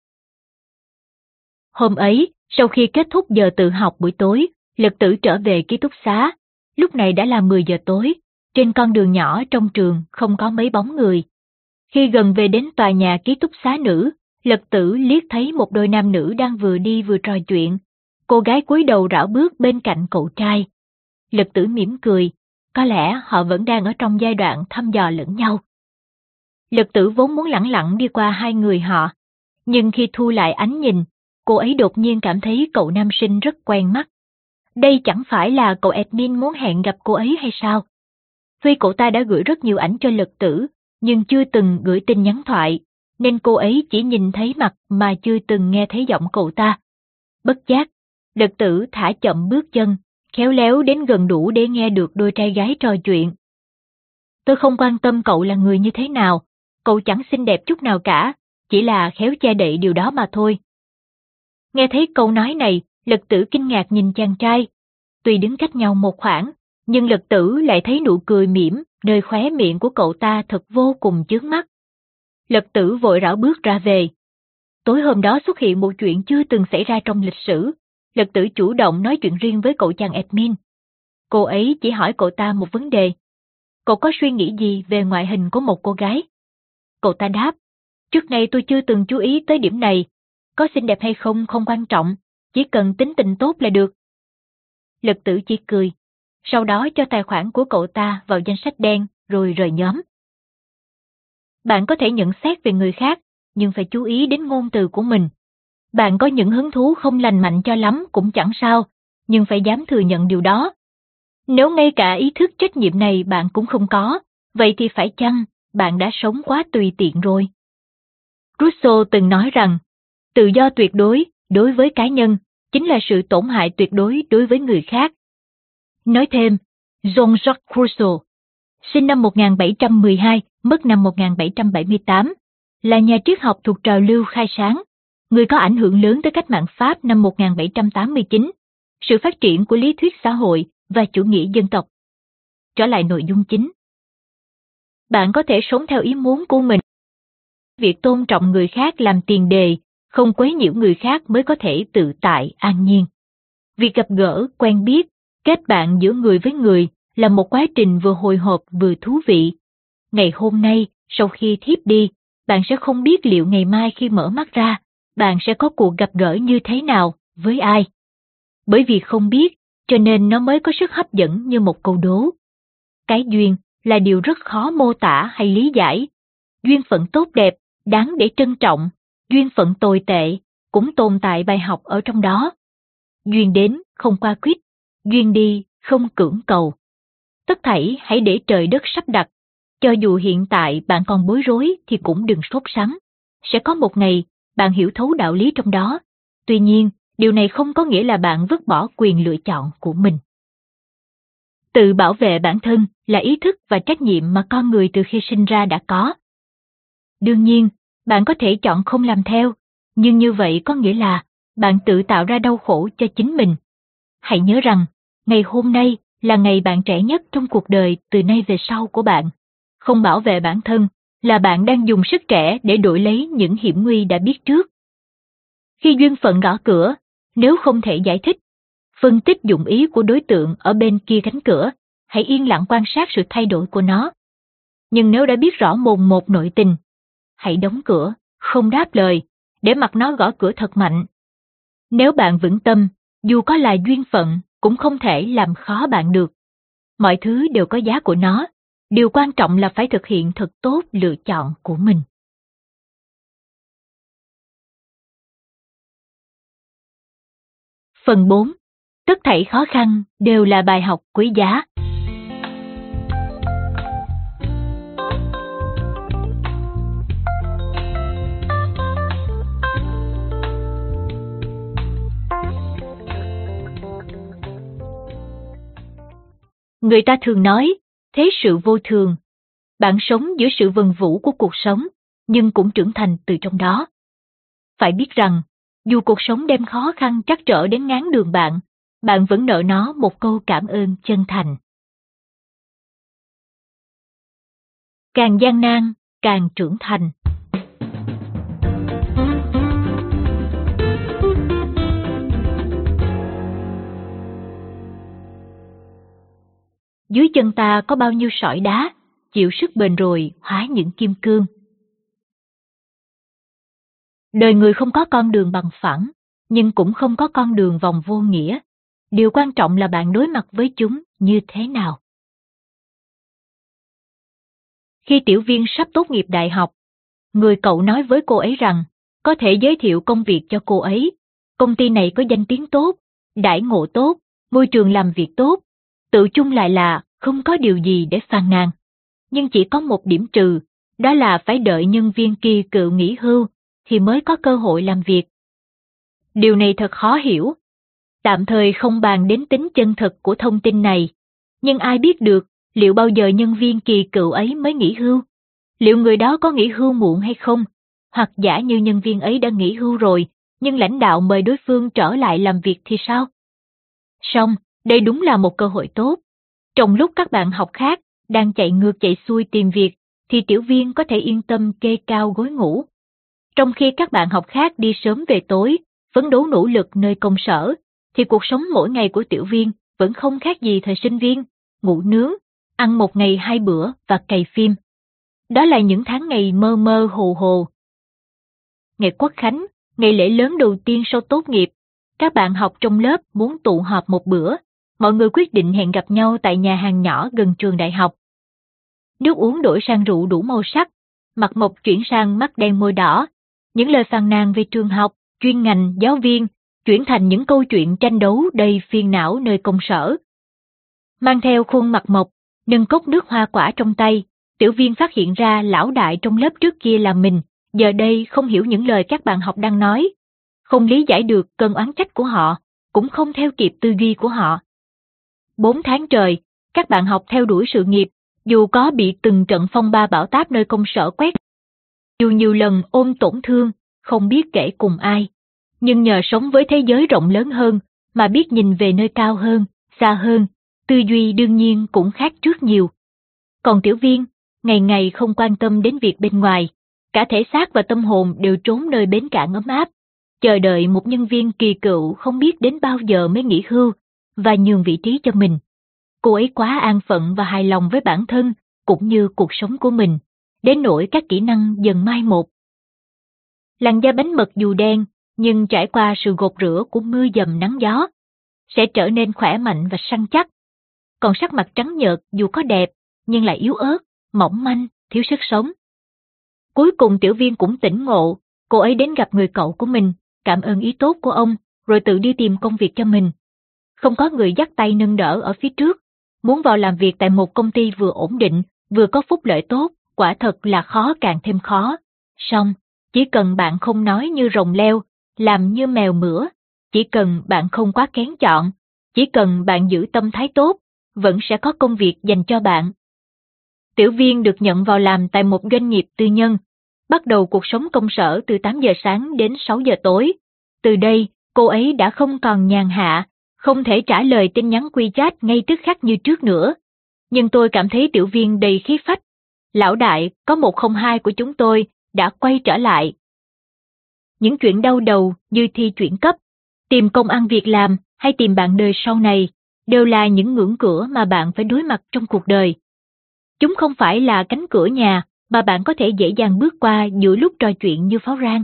Hôm ấy, sau khi kết thúc giờ tự học buổi tối, Lật Tử trở về ký túc xá. Lúc này đã là mười giờ tối, trên con đường nhỏ trong trường không có mấy bóng người. Khi gần về đến tòa nhà ký túc xá nữ, Lật Tử liếc thấy một đôi nam nữ đang vừa đi vừa trò chuyện. Cô gái cúi đầu rảo bước bên cạnh cậu trai. Lật Tử mỉm cười, có lẽ họ vẫn đang ở trong giai đoạn thăm dò lẫn nhau. Lật Tử vốn muốn lẳng lặng đi qua hai người họ, nhưng khi thu lại ánh nhìn, cô ấy đột nhiên cảm thấy cậu nam sinh rất quen mắt. Đây chẳng phải là cậu admin muốn hẹn gặp cô ấy hay sao? Tuy cậu ta đã gửi rất nhiều ảnh cho Lật Tử, nhưng chưa từng gửi tin nhắn thoại, nên cô ấy chỉ nhìn thấy mặt mà chưa từng nghe thấy giọng cậu ta. Bất giác, Lật Tử thả chậm bước chân, khéo léo đến gần đủ để nghe được đôi trai gái trò chuyện. Tôi không quan tâm cậu là người như thế nào, cậu chẳng xinh đẹp chút nào cả, chỉ là khéo che đậy điều đó mà thôi. Nghe thấy câu nói này, Lật Tử kinh ngạc nhìn chàng trai. Tuy đứng cách nhau một khoảng, nhưng Lật Tử lại thấy nụ cười mỉm nơi khóe miệng của cậu ta thật vô cùng chướng mắt. Lật Tử vội rảo bước ra về. Tối hôm đó xuất hiện một chuyện chưa từng xảy ra trong lịch sử. Lật Tử chủ động nói chuyện riêng với cậu chàng admin. Cô ấy chỉ hỏi cậu ta một vấn đề. Cậu có suy nghĩ gì về ngoại hình của một cô gái? Cậu ta đáp, trước nay tôi chưa từng chú ý tới điểm này. Có xinh đẹp hay không không quan trọng, chỉ cần tính tình tốt là được. Lật Tử chỉ cười, sau đó cho tài khoản của cậu ta vào danh sách đen rồi rời nhóm. Bạn có thể nhận xét về người khác, nhưng phải chú ý đến ngôn từ của mình. Bạn có những hứng thú không lành mạnh cho lắm cũng chẳng sao, nhưng phải dám thừa nhận điều đó. Nếu ngay cả ý thức trách nhiệm này bạn cũng không có, vậy thì phải chăng bạn đã sống quá tùy tiện rồi? Rousseau từng nói rằng, tự do tuyệt đối đối với cá nhân chính là sự tổn hại tuyệt đối đối với người khác. Nói thêm, Jean-Jacques Rousseau, sinh năm một nghìn bảy trăm mười hai, mất năm một nghìn bảy trăm bảy mươi tám, là nhà triết học thuộc trào lưu khai sáng, người có ảnh hưởng lớn tới cách mạng Pháp năm một nghìn bảy trăm tám mươi chín, sự phát triển của lý thuyết xã hội và chủ nghĩa dân tộc. Trở lại nội dung chính. Bạn có thể sống theo ý muốn của mình. Việc tôn trọng người khác làm tiền đề, không quấy nhiễu người khác mới có thể tự tại, an nhiên. Việc gặp gỡ, quen biết, kết bạn giữa người với người là một quá trình vừa hồi hộp vừa thú vị. Ngày hôm nay, sau khi thiếp đi, bạn sẽ không biết liệu ngày mai khi mở mắt ra, bạn sẽ có cuộc gặp gỡ như thế nào, với ai. Bởi vì không biết, cho nên nó mới có sức hấp dẫn như một câu đố. Cái duyên là điều rất khó mô tả hay lý giải. Duyên phận tốt đẹp, đáng để trân trọng, duyên phận tồi tệ, cũng tồn tại bài học ở trong đó. Duyên đến không qua quyết, duyên đi không cưỡng cầu. Tất thảy hãy để trời đất sắp đặt, cho dù hiện tại bạn còn bối rối thì cũng đừng sốt sắng. Sẽ có một ngày, bạn hiểu thấu đạo lý trong đó. Tuy nhiên, điều này không có nghĩa là bạn vứt bỏ quyền lựa chọn của mình. Tự bảo vệ bản thân là ý thức và trách nhiệm mà con người từ khi sinh ra đã có. Đương nhiên, bạn có thể chọn không làm theo, nhưng như vậy có nghĩa là bạn tự tạo ra đau khổ cho chính mình. Hãy nhớ rằng, ngày hôm nay là ngày bạn trẻ nhất trong cuộc đời từ nay về sau của bạn. Không bảo vệ bản thân là bạn đang dùng sức trẻ để đổi lấy những hiểm nguy đã biết trước. Khi duyên phận gõ cửa, nếu không thể giải thích, phân tích dụng ý của đối tượng ở bên kia cánh cửa, hãy yên lặng quan sát sự thay đổi của nó. Nhưng nếu đã biết rõ mồn một nội tình, hãy đóng cửa, không đáp lời, để mặc nó gõ cửa thật mạnh. Nếu bạn vững tâm, dù có là duyên phận, cũng không thể làm khó bạn được. Mọi thứ đều có giá của nó, điều quan trọng là phải thực hiện thật tốt lựa chọn của mình. Phần bốn. Tất thảy khó khăn đều là bài học quý giá. Người ta thường nói, thế sự vô thường. Bạn sống giữa sự vần vũ của cuộc sống, nhưng cũng trưởng thành từ trong đó. Phải biết rằng, dù cuộc sống đem khó khăn trắc trở đến ngáng đường bạn, bạn vẫn nợ nó một câu cảm ơn chân thành. Càng gian nan, càng trưởng thành. Dưới chân ta có bao nhiêu sỏi đá, chịu sức bền rồi hóa những kim cương. Đời người không có con đường bằng phẳng, nhưng cũng không có con đường vòng vô nghĩa. Điều quan trọng là bạn đối mặt với chúng như thế nào. Khi Tiểu Viên sắp tốt nghiệp đại học, người cậu nói với cô ấy rằng có thể giới thiệu công việc cho cô ấy. Công ty này có danh tiếng tốt, đãi ngộ tốt, môi trường làm việc tốt. Tự chung lại là không có điều gì để phàn nàn. Nhưng chỉ có một điểm trừ, đó là phải đợi nhân viên kỳ cựu nghỉ hưu thì mới có cơ hội làm việc. Điều này thật khó hiểu. Tạm thời không bàn đến tính chân thực của thông tin này, nhưng ai biết được liệu bao giờ nhân viên kỳ cựu ấy mới nghỉ hưu? Liệu người đó có nghỉ hưu muộn hay không? Hoặc giả như nhân viên ấy đã nghỉ hưu rồi, nhưng lãnh đạo mời đối phương trở lại làm việc thì sao? Song, đây đúng là một cơ hội tốt. Trong lúc các bạn học khác đang chạy ngược chạy xuôi tìm việc, thì Tiểu Viên có thể yên tâm kê cao gối ngủ. Trong khi các bạn học khác đi sớm về tối, phấn đấu nỗ lực nơi công sở, thì cuộc sống mỗi ngày của Tiểu Viên vẫn không khác gì thời sinh viên, ngủ nướng, ăn một ngày hai bữa và cày phim. Đó là những tháng ngày mơ mơ hồ hồ. Ngày Quốc khánh, ngày lễ lớn đầu tiên sau tốt nghiệp, các bạn học trong lớp muốn tụ họp một bữa, mọi người quyết định hẹn gặp nhau tại nhà hàng nhỏ gần trường đại học. Nước uống đổi sang rượu đủ màu sắc, mặt Mộc chuyển sang mắt đen môi đỏ, những lời phàn nàn về trường học, chuyên ngành, giáo viên, chuyển thành những câu chuyện tranh đấu đầy phiền não nơi công sở. Mang theo khuôn mặt Mộc, nâng cốc nước hoa quả trong tay, Tiểu Viên phát hiện ra lão đại trong lớp trước kia là mình, giờ đây không hiểu những lời các bạn học đang nói, không lý giải được cơn oán trách của họ, cũng không theo kịp tư duy của họ. Bốn tháng trời, các bạn học theo đuổi sự nghiệp, dù có bị từng trận phong ba bão táp nơi công sở quét, dù nhiều lần ôm tổn thương, không biết kể cùng ai, nhưng nhờ sống với thế giới rộng lớn hơn, mà biết nhìn về nơi cao hơn, xa hơn, tư duy đương nhiên cũng khác trước nhiều. Còn Tiểu Viên, ngày ngày không quan tâm đến việc bên ngoài, cả thể xác và tâm hồn đều trốn nơi bến cảng ấm áp, chờ đợi một nhân viên kỳ cựu không biết đến bao giờ mới nghỉ hưu, và nhường vị trí cho mình. Cô ấy quá an phận và hài lòng với bản thân, cũng như cuộc sống của mình, đến nỗi các kỹ năng dần mai một. Làn da bánh mật dù đen, nhưng trải qua sự gột rửa của mưa dầm nắng gió, sẽ trở nên khỏe mạnh và săn chắc. Còn sắc mặt trắng nhợt dù có đẹp, nhưng lại yếu ớt, mỏng manh, thiếu sức sống. Cuối cùng Tiểu Viên cũng tỉnh ngộ, cô ấy đến gặp người cậu của mình, cảm ơn ý tốt của ông, rồi tự đi tìm công việc cho mình. Không có người dắt tay nâng đỡ ở phía trước, muốn vào làm việc tại một công ty vừa ổn định, vừa có phúc lợi tốt, quả thật là khó càng thêm khó. Song, chỉ cần bạn không nói như rồng leo, làm như mèo mửa, chỉ cần bạn không quá kén chọn, chỉ cần bạn giữ tâm thái tốt, vẫn sẽ có công việc dành cho bạn. Tiểu Viên được nhận vào làm tại một doanh nghiệp tư nhân, bắt đầu cuộc sống công sở từ tám giờ sáng đến sáu giờ tối. Từ đây, cô ấy đã không còn nhàn hạ, không thể trả lời tin nhắn WeChat ngay tức khắc như trước nữa. Nhưng tôi cảm thấy Tiểu Viên đầy khí phách. Lão đại, có một không hai của chúng tôi, đã quay trở lại. Những chuyện đau đầu như thi chuyển cấp, tìm công ăn việc làm hay tìm bạn đời sau này, đều là những ngưỡng cửa mà bạn phải đối mặt trong cuộc đời. Chúng không phải là cánh cửa nhà mà bạn có thể dễ dàng bước qua giữa lúc trò chuyện như pháo rang.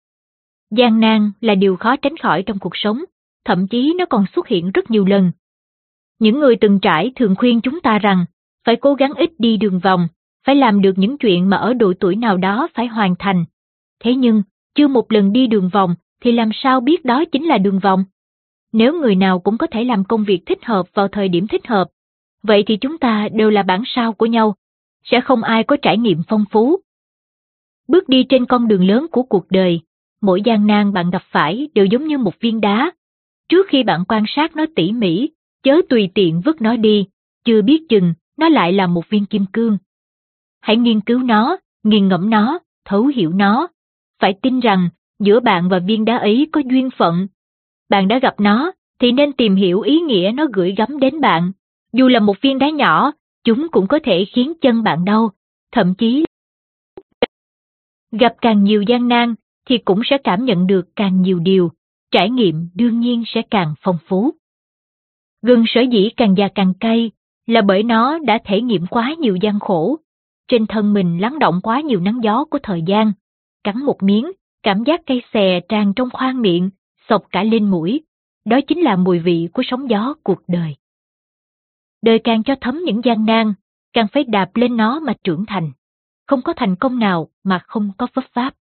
Gian nan là điều khó tránh khỏi trong cuộc sống, thậm chí nó còn xuất hiện rất nhiều lần. Những người từng trải thường khuyên chúng ta rằng, phải cố gắng ít đi đường vòng, phải làm được những chuyện mà ở độ tuổi nào đó phải hoàn thành. Thế nhưng, chưa một lần đi đường vòng thì làm sao biết đó chính là đường vòng? Nếu người nào cũng có thể làm công việc thích hợp vào thời điểm thích hợp, vậy thì chúng ta đều là bản sao của nhau, sẽ không ai có trải nghiệm phong phú. Bước đi trên con đường lớn của cuộc đời, mỗi gian nan bạn gặp phải đều giống như một viên đá. Trước khi bạn quan sát nó tỉ mỉ, chớ tùy tiện vứt nó đi, chưa biết chừng nó lại là một viên kim cương. Hãy nghiên cứu nó, nghiền ngẫm nó, thấu hiểu nó. Phải tin rằng giữa bạn và viên đá ấy có duyên phận. Bạn đã gặp nó, thì nên tìm hiểu ý nghĩa nó gửi gắm đến bạn. Dù là một viên đá nhỏ, chúng cũng có thể khiến chân bạn đau, thậm chí gặp càng nhiều gian nan thì cũng sẽ cảm nhận được càng nhiều điều, trải nghiệm đương nhiên sẽ càng phong phú. Gừng sở dĩ càng già càng cay là bởi nó đã thể nghiệm quá nhiều gian khổ, trên thân mình lắng đọng quá nhiều nắng gió của thời gian. Cắn một miếng, cảm giác cay xè tràn trong khoang miệng, xộc cả lên mũi, đó chính là mùi vị của sóng gió cuộc đời. Đời càng cho thấm những gian nan, càng phải đạp lên nó mà trưởng thành. Không có thành công nào mà không có vấp váp.